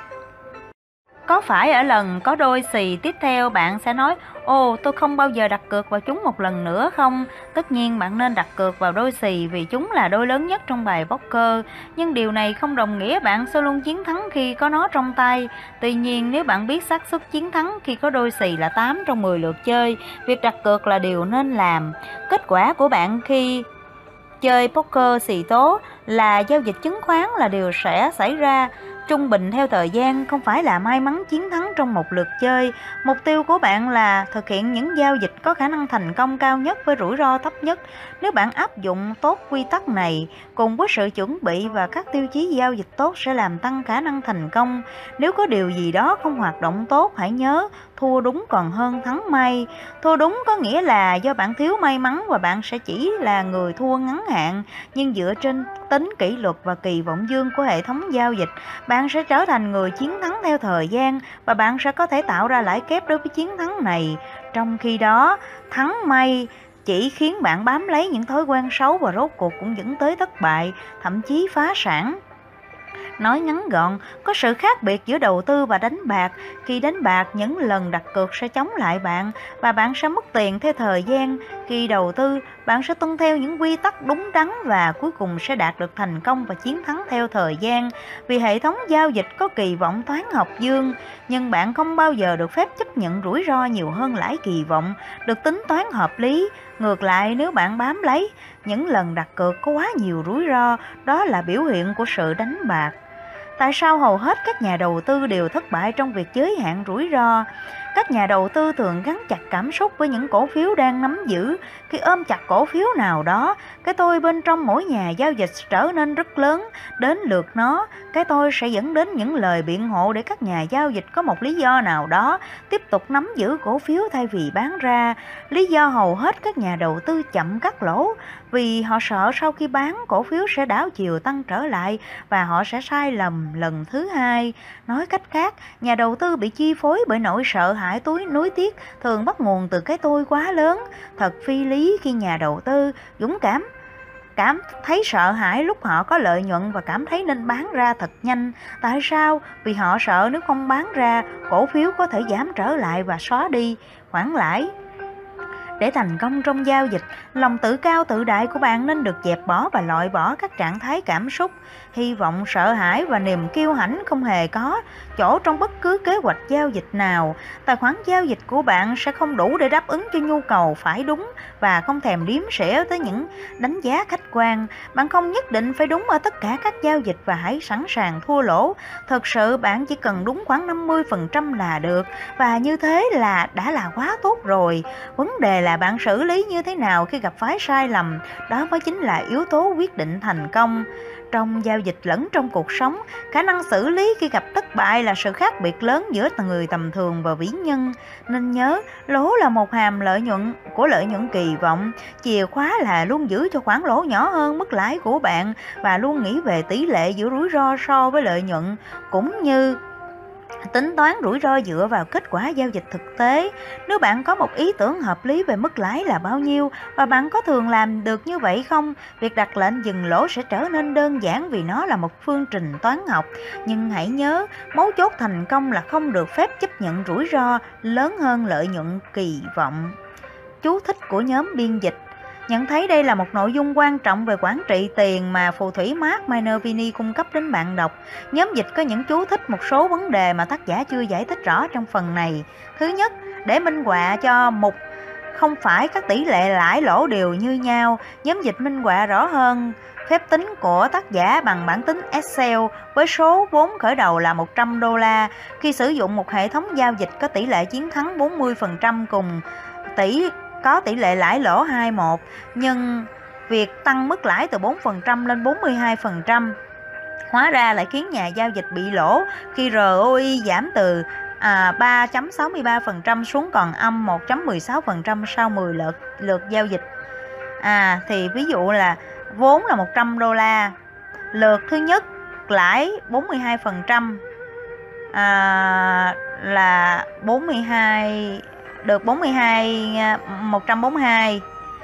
Có phải ở lần có đôi xì tiếp theo bạn sẽ nói ồ tôi không bao giờ đặt cược vào chúng một lần nữa không? Tất nhiên bạn nên đặt cược vào đôi xì vì chúng là đôi lớn nhất trong bài poker. Nhưng điều này không đồng nghĩa bạn sẽ luôn chiến thắng khi có nó trong tay. Tuy nhiên nếu bạn biết xác suất chiến thắng khi có đôi xì là tám trong mười lượt chơi, việc đặt cược là điều nên làm. Kết quả của bạn khi chơi poker xì tố là giao dịch chứng khoán là điều sẽ xảy ra. trung bình theo thời gian, không phải là may mắn chiến thắng trong một lượt chơi. Mục tiêu của bạn là thực hiện những giao dịch có khả năng thành công cao nhất với rủi ro thấp nhất. Nếu bạn áp dụng tốt quy tắc này, cùng với sự chuẩn bị và các tiêu chí giao dịch tốt sẽ làm tăng khả năng thành công. Nếu có điều gì đó không hoạt động tốt, hãy nhớ, thua đúng còn hơn thắng may. Thua đúng có nghĩa là do bạn thiếu may mắn và bạn sẽ chỉ là người thua ngắn hạn, nhưng dựa trên tính kỷ luật và kỳ vọng dương của hệ thống giao dịch, bạn sẽ trở thành người chiến thắng theo thời gian và bạn sẽ có thể tạo ra lãi kép đối với chiến thắng này. Trong khi đó, thắng may chỉ khiến bạn bám lấy những thói quen xấu và rốt cuộc cũng dẫn tới thất bại, thậm chí phá sản. Nói ngắn gọn, có sự khác biệt giữa đầu tư và đánh bạc. Khi đánh bạc, những lần đặt cược sẽ chống lại bạn và bạn sẽ mất tiền theo thời gian. Khi đầu tư, bạn sẽ tuân theo những quy tắc đúng đắn và cuối cùng sẽ đạt được thành công và chiến thắng theo thời gian. Vì hệ thống giao dịch có kỳ vọng toán học dương, nhưng bạn không bao giờ được phép chấp nhận rủi ro nhiều hơn lãi kỳ vọng, được tính toán hợp lý. Ngược lại, nếu bạn bám lấy những lần đặt cược có quá nhiều rủi ro, đó là biểu hiện của sự đánh bạc. Tại sao hầu hết các nhà đầu tư đều thất bại trong việc giới hạn rủi ro? Các nhà đầu tư thường gắn chặt cảm xúc với những cổ phiếu đang nắm giữ. Khi ôm chặt cổ phiếu nào đó, cái tôi bên trong mỗi nhà giao dịch trở nên rất lớn. Đến lượt nó, cái tôi sẽ dẫn đến những lời biện hộ để các nhà giao dịch có một lý do nào đó tiếp tục nắm giữ cổ phiếu thay vì bán ra. Lý do hầu hết các nhà đầu tư chậm cắt lỗ vì họ sợ sau khi bán, cổ phiếu sẽ đảo chiều tăng trở lại và họ sẽ sai lầm lần thứ hai. Nói cách khác, nhà đầu tư bị chi phối bởi nỗi sợ hãi túi nuối tiếc thường bắt nguồn từ cái tôi quá lớn. Thật phi lý khi nhà đầu tư dũng cảm cảm thấy sợ hãi lúc họ có lợi nhuận và cảm thấy nên bán ra thật nhanh. Tại sao? Vì họ sợ nếu không bán ra, cổ phiếu có thể giảm trở lại và xóa đi khoản lãi. Để thành công trong giao dịch, lòng tự cao tự đại của bạn nên được dẹp bỏ và loại bỏ các trạng thái cảm xúc. Hy vọng, sợ hãi và niềm kiêu hãnh không hề có chỗ trong bất cứ kế hoạch giao dịch nào. Tài khoản giao dịch của bạn sẽ không đủ để đáp ứng cho nhu cầu phải đúng và không thèm đếm xỉa tới những đánh giá khách quan. Bạn không nhất định phải đúng ở tất cả các giao dịch và hãy sẵn sàng thua lỗ. Thực sự bạn chỉ cần đúng khoảng năm mươi phần trăm là được, và như thế là đã là quá tốt rồi. Vấn đề là bạn xử lý như thế nào khi gặp phải sai lầm, đó mới chính là yếu tố quyết định thành công. Trong giao dịch lẫn trong cuộc sống, khả năng xử lý khi gặp thất bại là sự khác biệt lớn giữa người tầm thường và vĩ nhân. Nên nhớ, lỗ là một hàm lợi nhuận của lợi nhuận kỳ vọng. Chìa khóa là luôn giữ cho khoản lỗ nhỏ hơn mức lãi của bạn và luôn nghĩ về tỷ lệ giữa rủi ro so với lợi nhuận, cũng như tính toán rủi ro dựa vào kết quả giao dịch thực tế. Nếu bạn có một ý tưởng hợp lý về mức lãi là bao nhiêu và bạn có thường làm được như vậy không, việc đặt lệnh dừng lỗ sẽ trở nên đơn giản vì nó là một phương trình toán học. Nhưng hãy nhớ, mấu chốt thành công là không được phép chấp nhận rủi ro lớn hơn lợi nhuận kỳ vọng. Chú thích của nhóm biên dịch. Nhận thấy đây là một nội dung quan trọng về quản trị tiền mà phù thủy Mark Minervini cung cấp đến bạn đọc. Nhóm dịch có những chú thích một số vấn đề mà tác giả chưa giải thích rõ trong phần này. Thứ nhất, để minh họa cho mục không phải các tỷ lệ lãi lỗ đều như nhau, nhóm dịch minh họa rõ hơn phép tính của tác giả bằng bảng tính Excel với số vốn khởi đầu là một trăm đô la. Khi sử dụng một hệ thống giao dịch có tỷ lệ chiến thắng bốn mươi phần trăm cùng tỷ có tỷ lệ lãi lỗ hai một, nhưng việc tăng mức lãi từ bốn phần trăm lên bốn mươi hai phần trăm hóa ra lại khiến nhà giao dịch bị lỗ khi rờ o i giảm từ à, ba phẩy sáu mươi ba phần trăm xuống còn âm một phẩy mười sáu phần trăm sau mười lượt, lượt giao dịch. À thì ví dụ là vốn là một trăm đô la, lượt thứ nhất lãi bốn mươi hai phần trăm à, là bốn mươi hai được bốn mươi hai một trăm bốn mươi hai.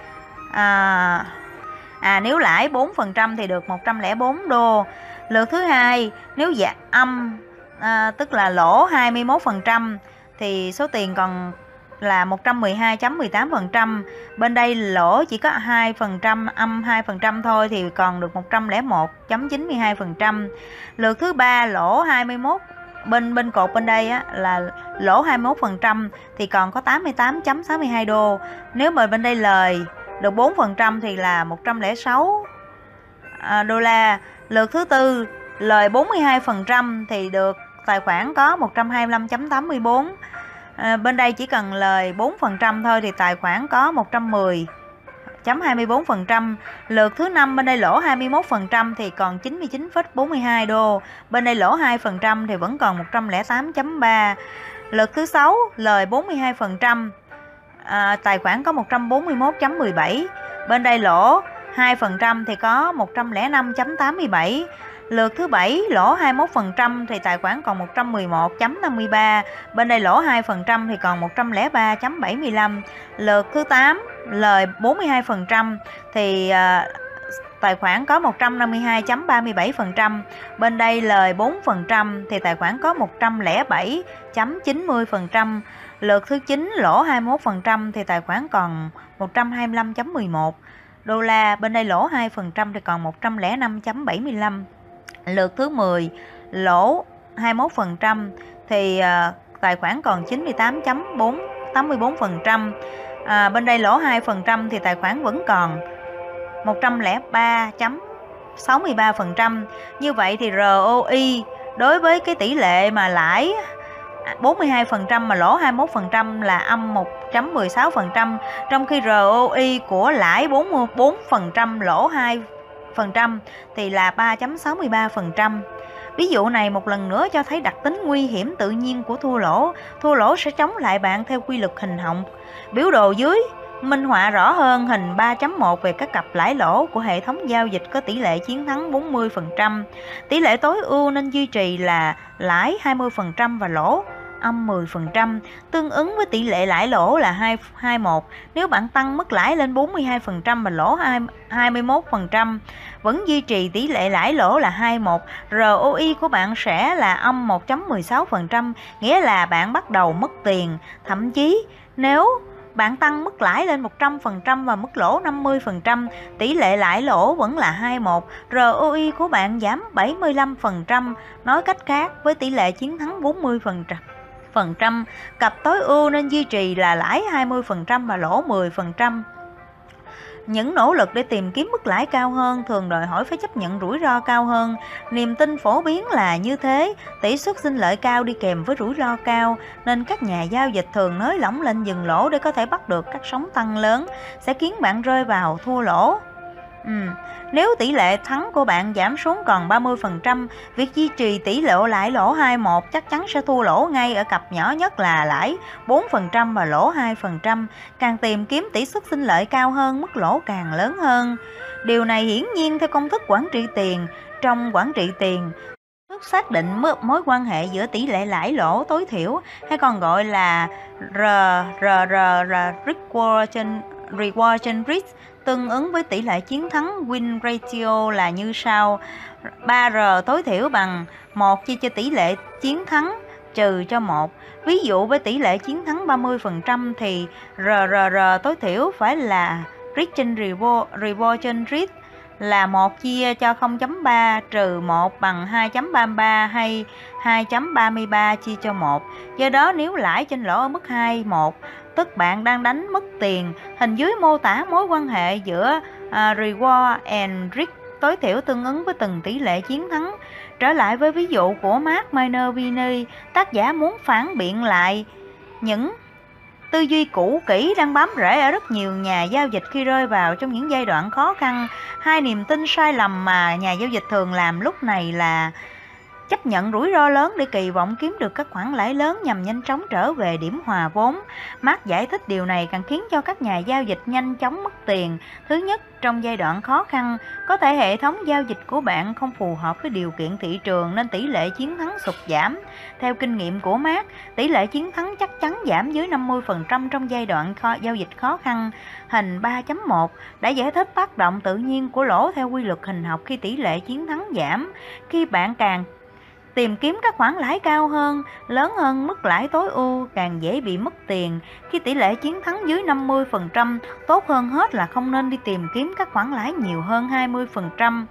À, à nếu lãi bốn phần trăm thì được một trăm lẻ bốn đô. Lượt thứ hai, nếu giảm âm à, tức là lỗ hai mươi mốt phần trăm thì số tiền còn là một trăm mười hai phẩy mười tám phần trăm. Bên đây lỗ chỉ có hai phần trăm, âm hai phần trăm thôi thì còn được một trăm lẻ một phẩy chín mươi hai phần trăm. Lượt thứ ba lỗ hai mươi mốt, bên bên cột bên đây á, là lỗ hai mươi mốt phần trăm thì còn có tám mươi tám phẩy sáu mươi hai đô. Nếu mà bên đây lời được bốn phần trăm thì là một trăm lẻ sáu đô la. Lượt thứ tư lời bốn mươi hai phần trăm thì được tài khoản có một trăm hai mươi lăm phẩy tám mươi bốn. À, bên đây chỉ cần lời bốn phần trăm thôi thì tài khoản có một trăm mười phẩy hai mươi bốn phần trăm. Lượt thứ năm bên đây lỗ hai mươi mốt phần trăm thì còn chín mươi chín phẩy bốn mươi hai đô. Bên đây lỗ hai phần trăm thì vẫn còn một trăm lẻ tám phẩy ba. Lượt thứ sáu lời bốn mươi hai phần trăm, à, tài khoản có một trăm bốn mươi mốt phẩy mười bảy. Bên đây lỗ hai phần trăm thì có một trăm lẻ năm phẩy tám mươi bảy. Lượt thứ bảy lỗ hai mươi mốt phần trăm thì tài khoản còn một trăm mười một phẩy năm mươi ba. Bên đây lỗ hai phần trăm thì còn một trăm lẻ ba phẩy bảy mươi lăm. Lượt thứ tám lời bốn mươi hai phần trăm thì à, tài khoản có một trăm năm mươi hai phẩy ba mươi bảy phần trăm. Bên đây lời bốn phần trăm thì tài khoản có một trăm lẻ bảy phẩy chín mươi phần trăm. Lượt thứ chín lỗ hai mươi mốt phần trăm thì tài khoản còn một trăm hai mươi lăm phẩy mười một đô la. Bên đây lỗ hai phần trăm thì còn một trăm lẻ năm phẩy bảy mươi lăm. Lượt thứ mười lỗ hai mươi mốt phần trăm thì à, tài khoản còn chín mươi tám phẩy tám mươi bốn phần trăm. À, bên đây lỗ hai phần trăm thì tài khoản vẫn còn một trăm lẻ ba phẩy sáu mươi ba phần trăm. Như vậy thì rờ o i đối với cái tỷ lệ mà lãi bốn mươi hai phần trăm mà lỗ hai mươi mốt phần trăm là âm một phẩy mười sáu phần trăm, trong khi rờ o i của lãi bốn mươi bốn phần trăm lỗ hai phần trăm thì là ba phẩy sáu mươi ba phần trăm. Ví dụ này một lần nữa cho thấy đặc tính nguy hiểm tự nhiên của thua lỗ. Thua lỗ sẽ chống lại bạn theo quy luật hình học. Biểu đồ dưới minh họa rõ hơn hình ba chấm một về các cặp lãi lỗ của hệ thống giao dịch có tỷ lệ chiến thắng bốn mươi phần trăm. Tỷ lệ tối ưu nên duy trì là lãi hai mươi phần trăm và lỗ âm mười phần trăm, tương ứng với tỷ lệ lãi lỗ là hai mươi mốt. Nếu bạn tăng mức lãi lên bốn mươi hai phần trăm và lỗ hai mươi mốt phần trăm, vẫn duy trì tỷ lệ lãi lỗ là hai mươi mốt, rờ o i của bạn sẽ là âm một phẩy mười sáu phần trăm, nghĩa là bạn bắt đầu mất tiền. Thậm chí nếu bạn tăng mức lãi lên một trăm phần trăm và mức lỗ năm mươi phần trăm, tỷ lệ lãi lỗ vẫn là hai mươi mốt, rờ o i của bạn giảm bảy mươi lăm phần trăm. Nói cách khác, với tỷ lệ chiến thắng bốn mươi phần trăm, phần trăm, cặp tối ưu nên duy trì là lãi hai mươi phần trăm và lỗ mười phần trăm. Những nỗ lực để tìm kiếm mức lãi cao hơn thường đòi hỏi phải chấp nhận rủi ro cao hơn. Niềm tin phổ biến là như thế, tỷ suất sinh lợi cao đi kèm với rủi ro cao, nên các nhà giao dịch thường nới lỏng lên dừng lỗ để có thể bắt được các sóng tăng lớn, sẽ khiến bạn rơi vào thua lỗ. Ừ. Nếu tỷ lệ thắng của bạn giảm xuống còn ba mươi phần trăm, việc duy trì tỷ lệ lãi lỗ hai mươi mốt chắc chắn sẽ thua lỗ ngay ở cặp nhỏ nhất là lãi bốn phần trăm và lỗ hai phần trăm. Càng tìm kiếm tỷ suất sinh lợi cao hơn, mức lỗ càng lớn hơn. Điều này hiển nhiên theo công thức quản trị tiền. Trong quản trị tiền, thức xác định mối quan hệ giữa tỷ lệ lãi lỗ tối thiểu, hay còn gọi là R R R R Reward Reward Risk, tương ứng với tỷ lệ chiến thắng win ratio là như sau: ba R tối thiểu bằng một chia cho tỷ lệ chiến thắng trừ cho một. Ví dụ với tỷ lệ chiến thắng ba mươi phần trăm thì R R R tối thiểu phải là risk trên reward, reward trên risk là một chia cho không phẩy ba trừ một bằng hai phẩy ba mươi ba hay hai phẩy ba mươi ba chia cho một. Do đó nếu lãi trên lỗ ở mức hai mươi mốt, tức bạn đang đánh mất tiền. Hình dưới mô tả mối quan hệ giữa uh, reward and risk tối thiểu tương ứng với từng tỷ lệ chiến thắng. Trở lại với ví dụ của Mark Minervini, tác giả muốn phản biện lại những tư duy cũ kỹ đang bám rễ ở rất nhiều nhà giao dịch khi rơi vào trong những giai đoạn khó khăn. Hai niềm tin sai lầm mà nhà giao dịch thường làm lúc này là chấp nhận rủi ro lớn để kỳ vọng kiếm được các khoản lãi lớn nhằm nhanh chóng trở về điểm hòa vốn. Mark giải thích điều này càng khiến cho các nhà giao dịch nhanh chóng mất tiền. Thứ nhất, trong giai đoạn khó khăn, có thể hệ thống giao dịch của bạn không phù hợp với điều kiện thị trường nên tỷ lệ chiến thắng sụt giảm. Theo kinh nghiệm của Mark, tỷ lệ chiến thắng chắc chắn giảm dưới năm mươi phần trăm trong giai đoạn kho, giao dịch khó khăn. Hình ba chấm một đã giải thích tác động tự nhiên của lỗ theo quy luật hình học khi tỷ lệ chiến thắng giảm. Khi bạn càng tìm kiếm các khoản lãi cao hơn, lớn hơn mức lãi tối ưu, càng dễ bị mất tiền. Khi tỷ lệ chiến thắng dưới năm mươi phần trăm, tốt hơn hết là không nên đi tìm kiếm các khoản lãi nhiều hơn hai mươi phần trăm.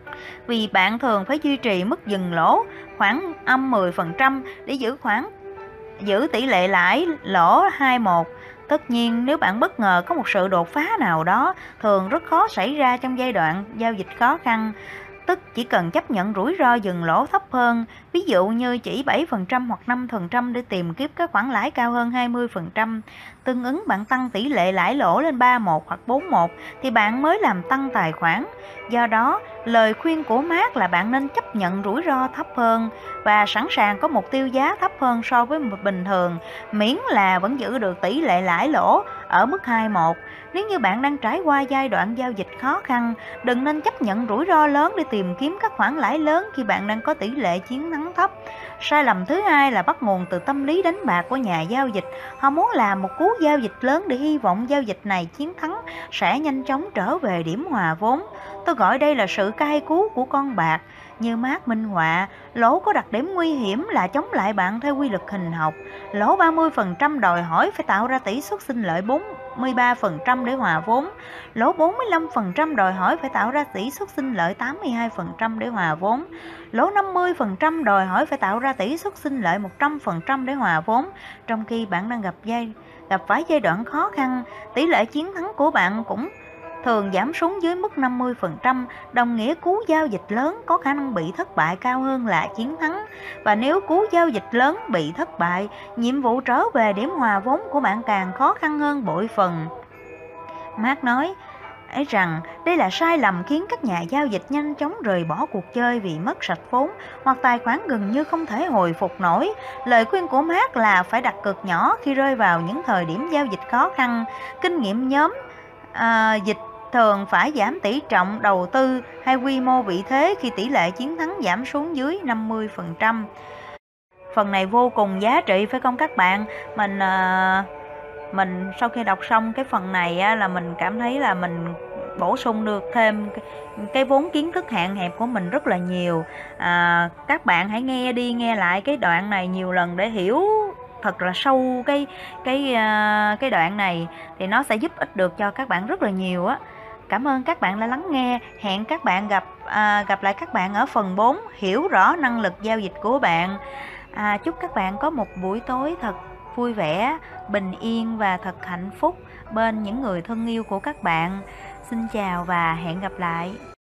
Vì bạn thường phải duy trì mức dừng lỗ khoảng âm mười phần trăm để giữ khoản giữ tỷ lệ lãi lỗ hai mươi mốt. Tất nhiên, nếu bạn bất ngờ có một sự đột phá nào đó, thường rất khó xảy ra trong giai đoạn giao dịch khó khăn. tức chỉ cần chấp nhận rủi ro dừng lỗ thấp hơn, ví dụ như chỉ bảy phần trăm hoặc năm phần trăm để tìm kiếm các khoản lãi cao hơn hai mươi phần trăm. Tương ứng bạn tăng tỷ lệ lãi lỗ lên ba một hoặc bốn một thì bạn mới làm tăng tài khoản. Do đó, lời khuyên của Mark là bạn nên chấp nhận rủi ro thấp hơn và sẵn sàng có mục tiêu giá thấp hơn so với một bình thường, miễn là vẫn giữ được tỷ lệ lãi lỗ ở mức hai một. Nếu như bạn đang trải qua giai đoạn giao dịch khó khăn, đừng nên chấp nhận rủi ro lớn để tìm kiếm các khoản lãi lớn khi bạn đang có tỷ lệ chiến thắng thấp. Sai lầm thứ hai là bắt nguồn từ tâm lý đánh bạc của nhà giao dịch. Họ muốn làm một cú giao dịch lớn để hy vọng giao dịch này chiến thắng sẽ nhanh chóng trở về điểm hòa vốn. Tôi gọi đây là sự cay cú của con bạc. Như Mark minh họa, lỗ có đặc điểm nguy hiểm là chống lại bạn theo quy luật hình học. Lỗ ba mươi phần trăm đòi hỏi phải tạo ra tỷ suất sinh lợi bốn mươi ba phần trăm để hòa vốn. Lỗ bốn mươi lăm phần trăm đòi hỏi phải tạo ra tỷ suất sinh lợi tám mươi hai phần trăm để hòa vốn. Lỗ năm mươi phần trăm đòi hỏi phải tạo ra tỷ suất sinh lợi một trăm phần trăm để hòa vốn. Trong khi bạn đang gặp giai gặp phải giai đoạn khó khăn, tỷ lệ chiến thắng của bạn cũng thường giảm xuống dưới mức năm mươi phần trăm, đồng nghĩa cú giao dịch lớn có khả năng bị thất bại cao hơn là chiến thắng. Và nếu cú giao dịch lớn bị thất bại, nhiệm vụ trở về điểm hòa vốn của bạn càng khó khăn hơn bội phần. Mark nói ấy rằng đây là sai lầm khiến các nhà giao dịch nhanh chóng rời bỏ cuộc chơi vì mất sạch vốn hoặc tài khoản gần như không thể hồi phục nổi. Lời khuyên của Mark là phải đặt cược nhỏ khi rơi vào những thời điểm giao dịch khó khăn. Kinh nghiệm nhóm à, dịch thường phải giảm tỷ trọng đầu tư hay quy mô vị thế khi tỷ lệ chiến thắng giảm xuống dưới năm mươi phần trăm. Phần này vô cùng giá trị phải không các bạn? Mình à, mình sau khi đọc xong cái phần này á, là mình cảm thấy là mình bổ sung được thêm cái, cái vốn kiến thức hạn hẹp của mình rất là nhiều. À, các bạn hãy nghe đi nghe lại cái đoạn này nhiều lần để hiểu thật là sâu cái cái uh, cái đoạn này, thì nó sẽ giúp ích được cho các bạn rất là nhiều á. Cảm ơn các bạn đã lắng nghe. Hẹn các bạn gặp à, gặp lại các bạn ở phần bốn, hiểu rõ năng lực giao dịch của bạn. À, chúc các bạn có một buổi tối thật vui vẻ, bình yên và thật hạnh phúc bên những người thân yêu của các bạn. Xin chào và hẹn gặp lại.